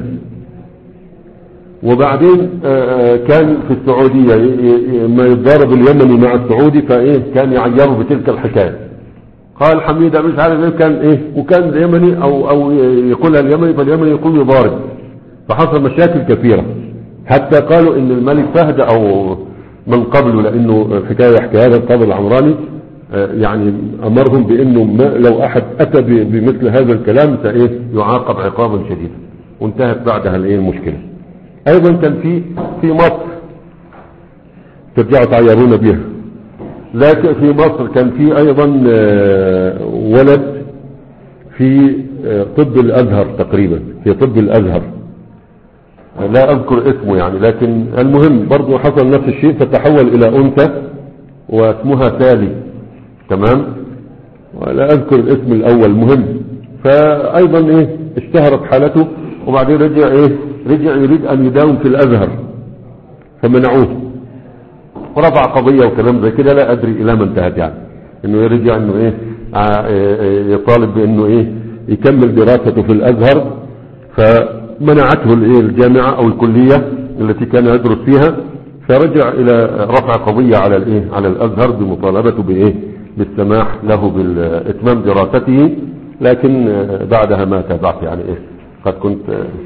وبعدين كان في السعودية ما يتضارب اليمني مع السعودي فايه كان يعيروا بتلك الحكاية، قال حميدة مش عارف ايه، كان ايه وكان اليمني او او يقولها اليمني فاليمني يقول يضارب، فحصل مشاكل كثيرة، حتى قالوا ان الملك فهد او من قبله، لانه الحكاية يحكي هذا القاضي العمراني يعني امرهم بانه ما لو احد اتى بمثل هذا الكلام فايه يعاقب عقابا شديدا، وانتهت بعدها الايه المشكلة. ايضا كان في في مصر ترجعوا تعيرون بها، لكن في مصر كان في ايضا ولد في طب الازهر تقريبا، في طب الازهر لا اذكر اسمه يعني، لكن المهم برضو حصل نفس الشيء، فتحول الى انثى واسمها تالي، تمام، ولا اذكر الاسم الاول. مهم فايضا ايه اشتهرت حالته، وبعدين رجع ايه رجع يريد ان يداوم في الازهر فمنعوه، ورفع قضية وكلام زي كده، لا ادري الى ما انتهت، يعني انه يرجع انه ايه يطالب بانه ايه يكمل دراسته في الازهر، فمنعته الايه الجامعة او الكلية التي كان يدرس فيها، فرجع الى رفع قضية على الايه على الازهر بمطالبته بايه بالسماح له باتمام دراسته، لكن بعدها ما تابعت يعني ايه قد كنت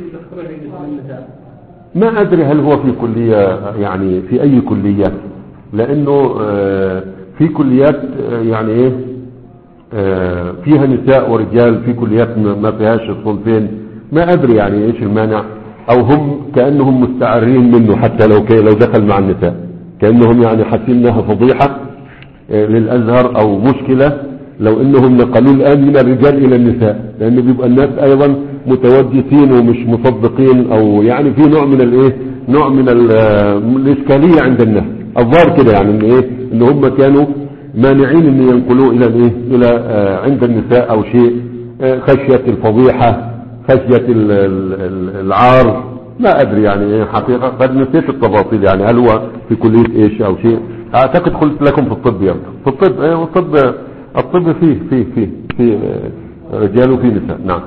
ما ادري هل هو في كلية يعني في اي كلية، لانه في كليات يعني ايه فيها نساء ورجال، في كليات ما فيهاش الصنفين، ما ادري يعني ايش المانع، او هم كأنهم مستعرين منه حتى لو كي لو دخل مع النساء، كأنهم يعني حاسين انها فضيحة للازهر او مشكلة لو انهم نقلوا الان من الرجال الى النساء، لان بيبقى الناس ايضا متوجسين ومش مصدقين، او يعني في نوع من الايه نوع من الاشكالية عند الناس الظاهر كده، يعني ان ايه ان هم كانوا مانعين ان ينقلوه الى الايه الى آه عند النساء او شيء، آه خشية الفضيحة، خشية العار، ما ادري يعني ايه حقيقة، قد نسيت التفاصيل يعني هل هو في كلية ايش او شيء. اعتقد قلت لكم في الطب يعني في الطب ايه والطب الطب فيه فيه فيه فيه رجال وفيه نساء، نعم.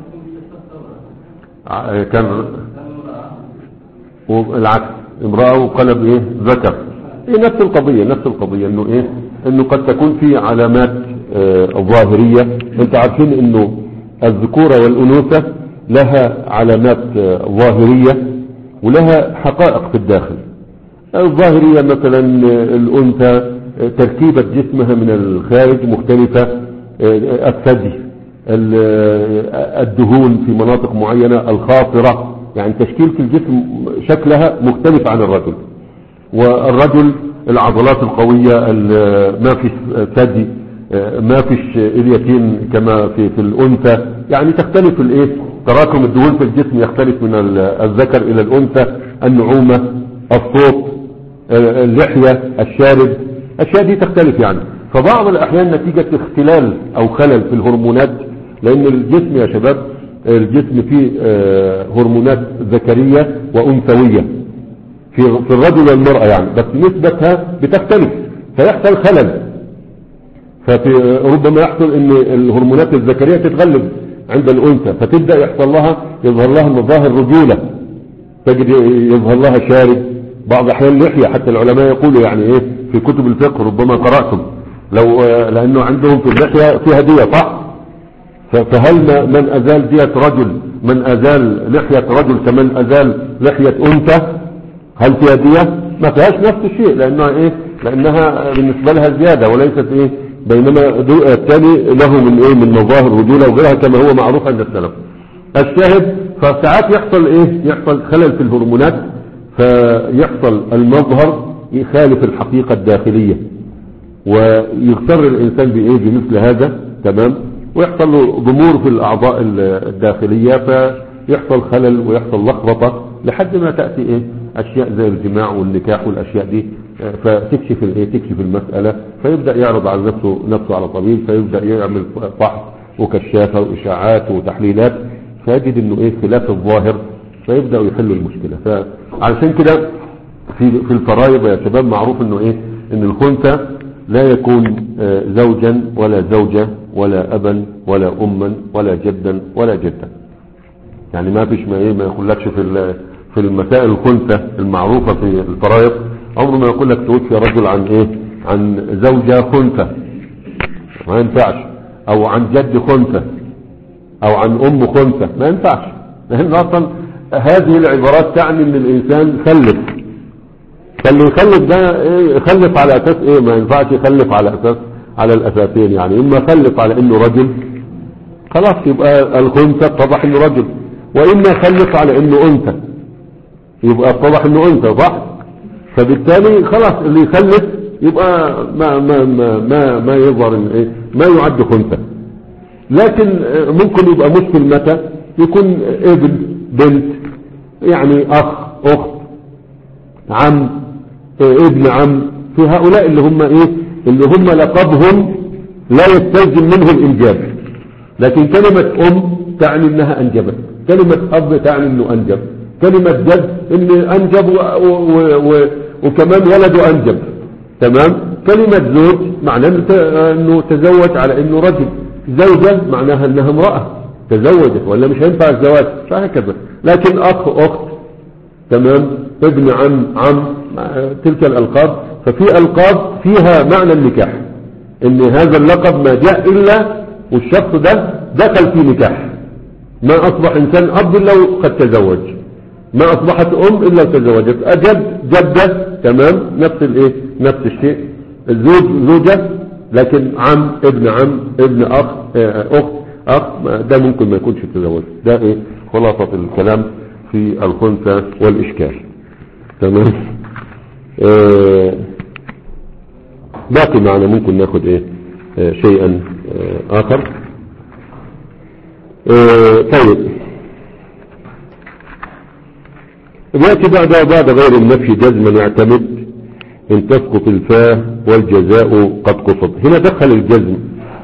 كان والعكس امرأة وقلب ايه ذكر، ايه نفس القضية نفس القضية انه ايه انه قد تكون في علامات اه ظاهرية. انت عارفين انه الذكورة والانوثة لها علامات اه ظاهرية ولها حقائق في الداخل. الظاهرية مثلا الانثى تركيبة جسمها من الخارج مختلفة، اه الثدي، الدهون في مناطق معينة، الخاصرة، يعني تشكيل في الجسم شكلها مختلف عن الرجل. والرجل العضلات القوية، ما فيش ثدي، ما فيش اليتين كما في في الانثى، يعني تختلف الايه تراكم الدهون في الجسم يختلف من الذكر الى الانثى، النعومة، الصوت، اللحية، الشارب، الاشياء دي تختلف يعني. فبعض الاحيان نتيجة اختلال او خلل في الهرمونات، لان الجسم يا شباب الجسم فيه هرمونات ذكرية وانثوية في في الرجل والمرأة يعني، بس نسبتها بتختلف فيحصل خلل، ففي ربما يحصل ان الهرمونات الذكرية تتغلب عند الانثى، فتبدأ يحصل لها يظهر لها مظاهر رجولة، تجد يظهر لها شارب، بعض احيان لحية، حتى العلماء يقولوا يعني ايه في كتب الفقه ربما قرأتم لو لانه عندهم في اللحية فيها دية، صح؟ فهل من ازال دية رجل من ازال لحية رجل كمن ازال لحية انثى؟ هل فيها دية؟ ما فيهاش نفس الشيء، لانها ايه لانها بالنسبة لها زيادة وليست ايه، بينما الثاني له من ايه من مظاهر رجولة وغيرها كما هو معروف عند السلف. الشاهد فساعات يحصل ايه يحصل خلل في الهرمونات، فيحصل المظهر يخالف الحقيقة الداخلية، ويغتر الانسان بايه بمثل هذا، تمام، ويحصل له ضمور في الاعضاء الداخلية، فيحصل خلل ويحصل لخبطة لحد ما تأتي ايه اشياء زي الجماع والنكاح والاشياء دي، فتكشف الايه تكشف المسألة، فيبدأ يعرض على نفسه نفسه على طبيب، فيبدأ يعمل فحص وكشافة واشاعات وتحليلات، فيجد انه ايه خلاف الظاهر، فيبدأ يحل المشكلة. فعلشان كده في في الفرائض يا شباب معروف انه ايه ان الخنثى لا يكون زوجا ولا زوجة ولا ابا ولا اما ولا جدا ولا جدا، يعني ما فيش ما ايه ما يقولكش في في المسائل الخنثى المعروفة في الفرائض عمره ما يقول لك توفي رجل عن ايه عن زوجة خنثى، ما ينفعش، او عن جد خنثى او عن ام خنثى، ما ينفعش، لان اصلا هذه العبارات تعني ان الانسان خلف، فاللي يخلف ده إيه يخلف على اساس ايه؟ ما ينفعش يخلف على اساس على الاساسين، يعني اما خلف على انه رجل خلاص يبقى الخنثى اتضح انه رجل، واما خلف على انه انثى يبقى اتضح انه انثى، صح؟ فبالتالي خلاص اللي يخلف يبقى ما ما ما ما, ما يظهر ايه ما يعد خنثى. لكن ممكن يبقى مشكل متى يكون ابن بنت، يعني اخ اخت عم ابن عم، في هؤلاء اللي هم ايه اللي هم لقبهم لا يستلزم منه الانجاب، لكن كلمة ام تعني انها انجبت، كلمة اب تعني انه انجب، كلمة جد ان انجب و و و وكمان ولده انجب، تمام. كلمة زوج معناه انه تزوج على انه رجل، زوجة معناها انها امرأة تزوجت ولا مش هينفع الزواج، فهكذا. لكن اخ اخت، تمام، ابن عم عم، تلك الالقاب، ففي القاب فيها معنى النكاح، ان هذا اللقب ما جاء الا والشخص ده دخل في نكاح، ما اصبح انسان اب الا وقد تزوج، ما اصبحت ام الا وتزوجت، اجد جدة، تمام، نفس الايه نفس الشيء، الزوج زوجة، لكن عم ابن عم ابن اخ اخت اخ ده ممكن ما يكونش تزوج. ده ايه خلاصة الكلام في الخنثى والاشكال، تمام. آه باقي معنا ممكن ناخد ايه آه شيئا آه اخر. آه طيب يأتي بعد بعد غير النفي جزما يعتمد ان تسقط الفاء والجزاء قد قصد. هنا دخل الجزم.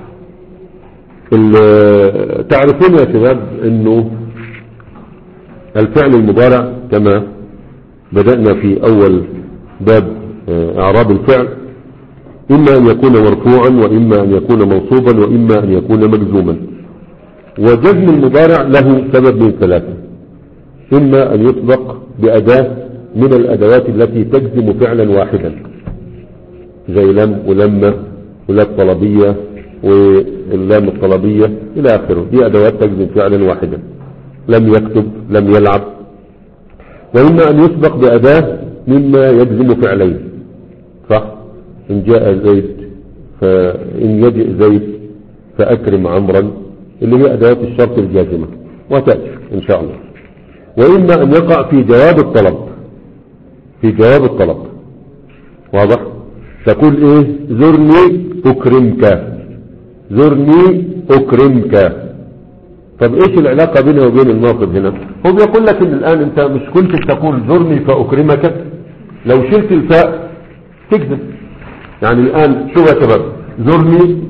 تعرفون يا شباب انه الفعل المضارع كما بدأنا في اول باب اعراب الفعل اما ان يكون مرفوعا واما ان يكون منصوبا واما ان يكون مجزوما، وجزم المضارع له سبب من ثلاثة: اما ان يسبق بأداة من الادوات التي تجزم فعلا واحدا زي لم ولما ولام الطلبية واللام الطلبية الى اخره، دي ادوات تجزم فعلا واحدا، لم يكتب لم يلعب. واما ان يسبق بأداة مما يجزم فعلين، صح؟ ان جاء زيد فان يجئ زيد فاكرم عمرا، اللي هي ادوات الشرط الجازمة وتأتي ان شاء الله. واما ان يقع في جواب الطلب، في جواب الطلب، واضح؟ تقول ايه؟ زرني اكرمك، زرني اكرمك. طب ايش العلاقة بينه وبين الموقف هنا؟ هو بيقول لك ان الان انت مش كنت تقول زرني فاكرمك، لو شلت الفاء تكذب. يعني الان شوف يا شباب، زرني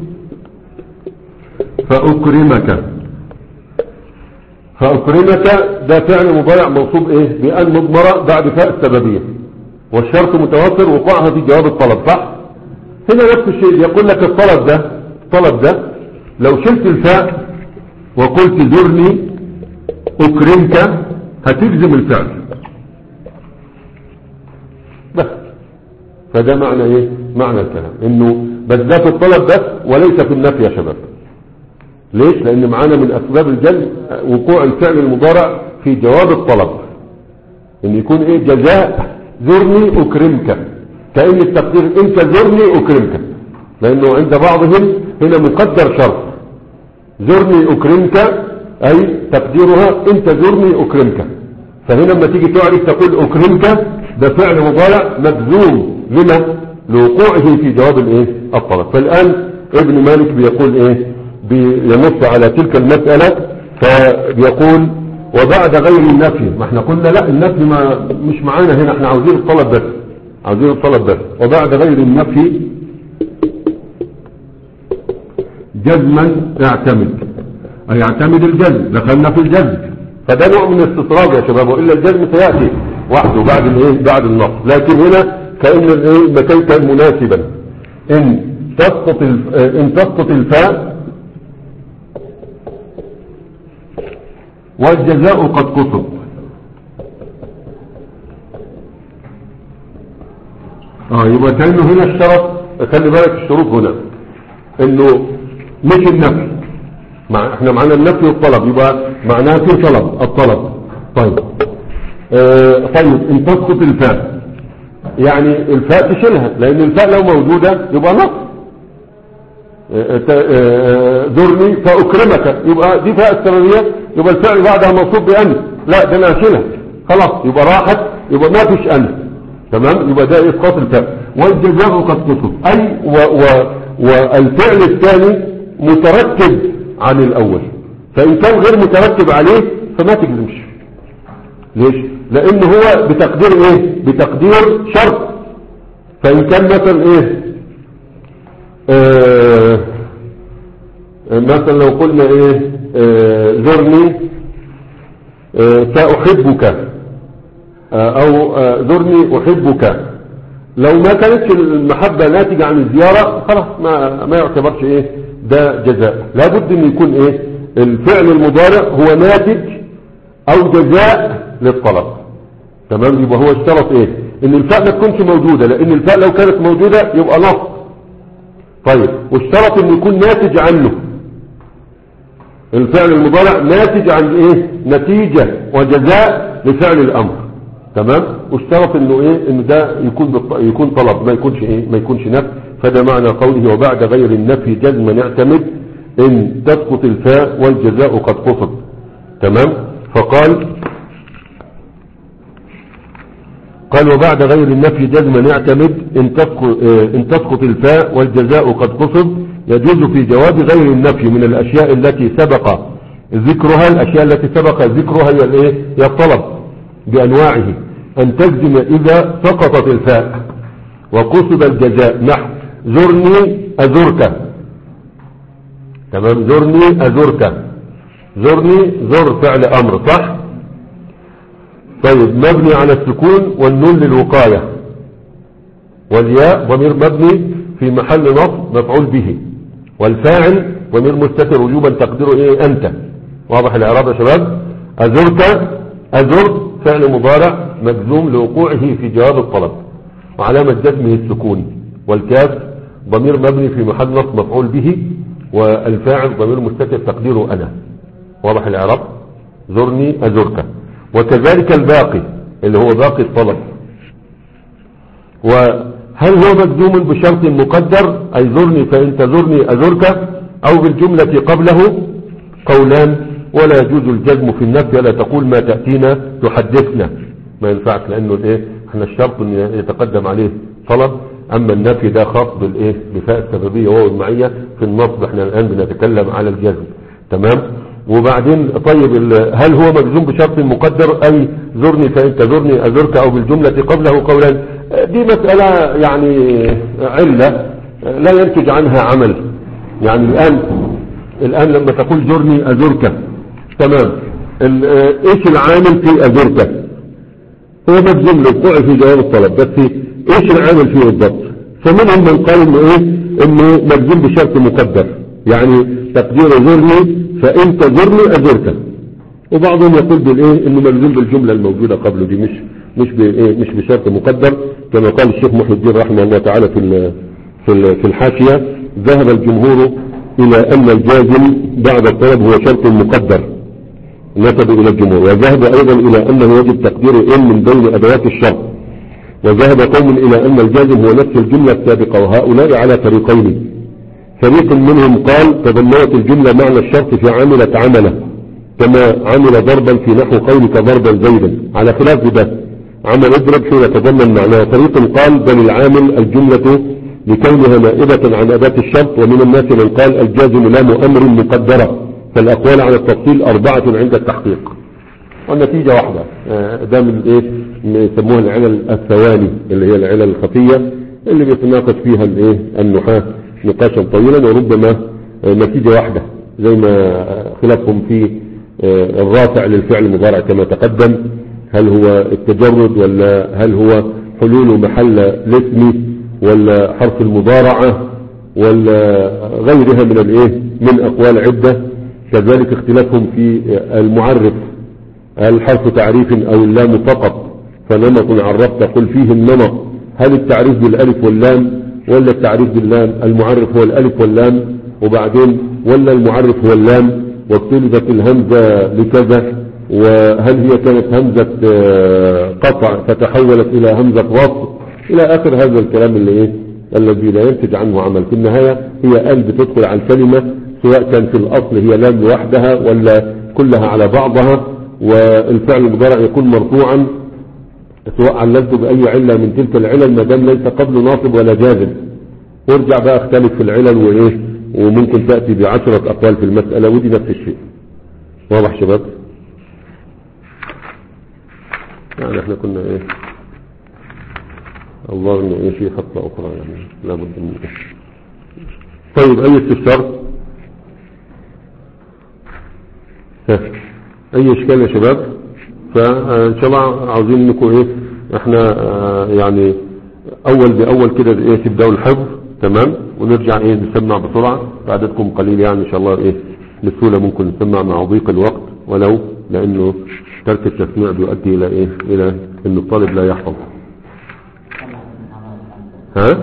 فاكرمك، فاكرمك ده فعل مضارع منصوب ايه؟ بأن مضمرة بعد فاء السببية، والشرط متوفر وقوعها في جواب الطلب، صح؟ هنا نفس الشيء، يقول لك الطلب ده الطلب ده لو شلت الفاء وقلت زرني اكرمك هتجزم الفعل بس. فده معنى ايه؟ معنى الكلام انه بس ده في الطلب بس وليس في النفي يا شباب. ليش؟ لان معانا من اسباب الجزم وقوع الفعل المضارع في جواب الطلب، ان يكون ايه؟ جزاء زرني اكرمك، كأن التقدير انت زرني اكرمك، لانه عند بعضهم هنا مقدر شرط زرني اكرمك، اي تقديرها انت زرني اكرمك. فهنا لما تيجي تعرف تقول اكرمك ده فعل مضارع مجزوم، لما؟ لوقوعه في جواب الايه الطلب. فالآن ابن مالك بيقول ايه، بينص على تلك المسألة فبيقول وبعد غير النفي. ما احنا قلنا لا النفي ما مش معانا هنا، احنا عاوزين الطلب بس، عاوزين الطلب بس. وبعد غير النفي جزما يعتمد، أي يعتمد الجزم، دخلنا في الجزم، فده نوع من الاستطراد يا شباب، وإلا الجزم سيأتي وحده بعد الايه بعد النص. لكن هنا كأن الايه المكان كان مناسبا. ان تسقط ان تسقط الفاء والجزاء قد قصد. اه يبقى كأنه هنا الشرط، خلي بالك الشروط هنا انه مش النفي، مع احنا معنا النفي والطلب، يبقى معناها في طلب الطلب. طيب آه طيب ان تسقط الفاء يعني الفاء تشيلها، لان الفاء لو موجودة يبقى نص. ذرني فأكرمك، يبقى دي فاء السببية، يبقى الفعل بعدها موصوف بأن، لا ده انا اشيلها خلاص، يبقى راحت، يبقى ما فيش أن. تمام، يبقى ده اسقاط الفاء. والجزاء قد قصد، اي و و والفعل الثاني مترتب عن الاول، فان كان غير مترتب عليه فما تجزمش. ليش؟ لان هو بتقدير ايه، بتقدير شرط. فان كان مثلا ايه آه مثلا لو قلنا ايه آه زرني آه سأحبك آه او آه زرني احبك، لو ما كانتش المحبة ناتجة عن الزيارة خلاص ما ما يعتبرش ايه ده جزاء. لابد ان يكون ايه الفعل المضارع هو ناتج او جزاء للطلب. تمام، يبقى هو اشترط ايه ان الفاء ما تكونش موجودة، لان الفاء لو كانت موجودة يبقى نص. طيب واشترط ان يكون ناتج عنه، الفعل المضارع ناتج عن ايه نتيجة وجزاء لفعل الامر. تمام، واشترط انه ايه ان ده يكون بالط... يكون طلب، ما يكونش ايه ما يكونش نفي. فده معنى قوله وبعد غير النفي جزما نعتمد ان تسقط الفاء والجزاء قد قصد. تمام، فقال قال وبعد غير النفي جزما نعتمد ان تسقط ان تسقط الفاء والجزاء قد قصد، يجوز في جواب غير النفي من الاشياء التي سبق ذكرها، الاشياء التي سبق ذكرها هي الايه هي الطلب بانواعه، ان تجزم اذا سقطت الفاء وقصد الجزاء. نحو زرني ازرك. تمام، زرني ازرك، زرني زر فعل امر صح. طيب مبني على السكون والنون للوقاية، والياء ضمير مبني في محل نصب مفعول به، والفاعل ضمير مستتر وجوبا تقديره ايه انت. واضح الاعراب يا شباب؟ ازرك ازر فعل مضارع مجزوم لوقوعه في جواب الطلب وعلامة جزمه السكون، والكاف ضمير مبني في محل نصب مفعول به، والفاعل ضمير مستتر تقديره انا. واضح الاعراب؟ زرني ازرك. وكذلك الباقي اللي هو باقي الطلب. وهل هو مجزوم بشرط مقدر اي زرني فان تزرني ازرك، او بالجملة قبله؟ قولان، ولا يجوز الجزم في النفي، ولا تقول ما تأتينا تحدثنا، ما ينفعش، لانه الايه احنا الشرط ان يتقدم عليه طلب. اما النفي ده خاص بالايه بفاء السببية وهو المعية. في النصب احنا الان بنتكلم على الجزم. تمام. وبعدين طيب هل هو مجزوم بشرط مقدر اي زرني فان تزرني ازرك، او بالجملة قبله؟ قولان. دي مسألة يعني علة لا ينتج عنها عمل. يعني الان الان لما تقول زرني ازرك، تمام، ايش العامل في ازرك؟ هو مجزوم للوقوع في جواب الطلب، بس ايش العامل فيه بالضبط؟ فمنهم من قال انه ايه انه مجزوم بشرط مقدر، يعني تقدير زرني فانت زرني ازرك. وبعضهم يقول بالايه انه مجزوم بالجمله الموجوده قبله، دي مش مش بايه مش بشرط مقدر، كما قال الشيخ محي الدين رحمه الله تعالى في في في الحاشيه. ذهب الجمهور الى ان الجازم بعد الطلب هو شرط مقدر، نسب الى الجمهور. وذهب ايضا الى انه يجب تقدير ان من بين ادوات الشرط. وذهب قوم الى ان الجازم هو نفس الجمله السابقه، وهؤلاء على طريقين. فريق منهم قال تضمنت الجمله معنى الشرط في عملت عمله، كما عمل ضربا في نحو قولك ضربا زيدا، على خلاف ده، عمل اضرب حين يتضمن معناه. طريق قال بل العامل الجملة لكونها نائبة عن أداة الشرط، ومن الناس من قال الجازم لام أمر مقدرة، فالأقوال على التفصيل أربعة عند التحقيق، والنتيجة واحدة. ده من ايه يسموها العلل الثواني اللي هي العلل الخفية اللي بيتناقش فيها الايه النحاة نقاشا طويلا، وربما نتيجة واحدة زي ما خلافهم في الرافع للفعل المضارع كما تقدم، هل هو التجرد ولا هل هو حلول محل الاسم ولا حرف المضارعة ولا غيرها من الايه من اقوال عدة. كذلك اختلافهم في المعرف، هل حرف تعريف او اللام فقط، فنمط عرفت قل فيه النمط، هل التعريف بالالف واللام ولا التعريف باللام، المعرف هو الالف واللام وبعدين ولا المعرف هو اللام، واختلفت الهمزة لكذا، وهل هي كانت همزة قطع فتحولت الى همزة وصل الى اخر هذا الكلام اللي ايه الذي لا ينتج عنه عمل. في النهاية هي ال بتدخل على الكلمة سواء كان في الاصل هي لام لوحدها ولا كلها على بعضها، والفعل المضارع يكون مرفوعا سواء عللته بأي علة من تلك العلل ما دام ليس قبل ناصب ولا جازم. وارجع بقى اختلف في العلل وايه، وممكن تأتي بعشرة أقوال في المسألة، ودي نفس الشيء. واضح شباب؟ يعني احنا كنا ايه الله انه ايه في خطة اخرى يعني لابد من ايه. طيب اي استفسار؟ اي اشكال يا شباب؟ فان شاء الله عاوزين انكم ايه احنا اه يعني اول باول كده ايه تبداوا الحفظ تمام، ونرجع ايه نسمع بسرعة، عددكم قليل يعني ان شاء الله ايه بسهولة ممكن نسمع مع ضيق الوقت، ولو لانه ترك التسميع بيؤدي الى ايه الى ان الطالب لا يحفظ. ها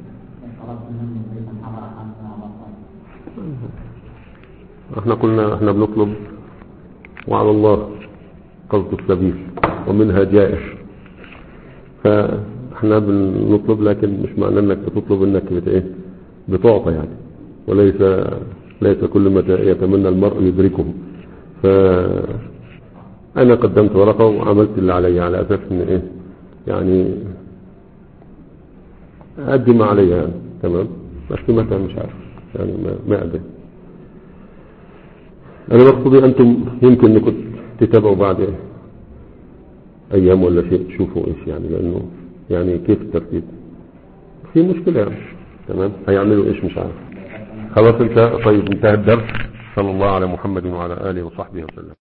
احنا قلنا احنا بنطلب وعلى الله قصد السبيل ومنها جائر، فاحنا بنطلب لكن مش معنى انك بتطلب انك بت ايه بتعطى يعني، وليس ليس كل ما يتمنى المرء يدركه. فانا قدمت ورقة وعملت اللي علي على اساس ان ايه يعني ادي ما علي يعني تمام، بس متى مش عارف يعني ما, ما ادري. انا مقصودي انتم يمكن انكم تتابعوا بعد إيه؟ ايام ولا شيء تشوفوا ايش يعني، لانه يعني كيف الترتيب في مشكلة يعني تمام، هيعملوا ايش مش عارف. خلاص انت طيب انتهى الدرس. صلى الله على محمد وعلى اله وصحبه وسلم.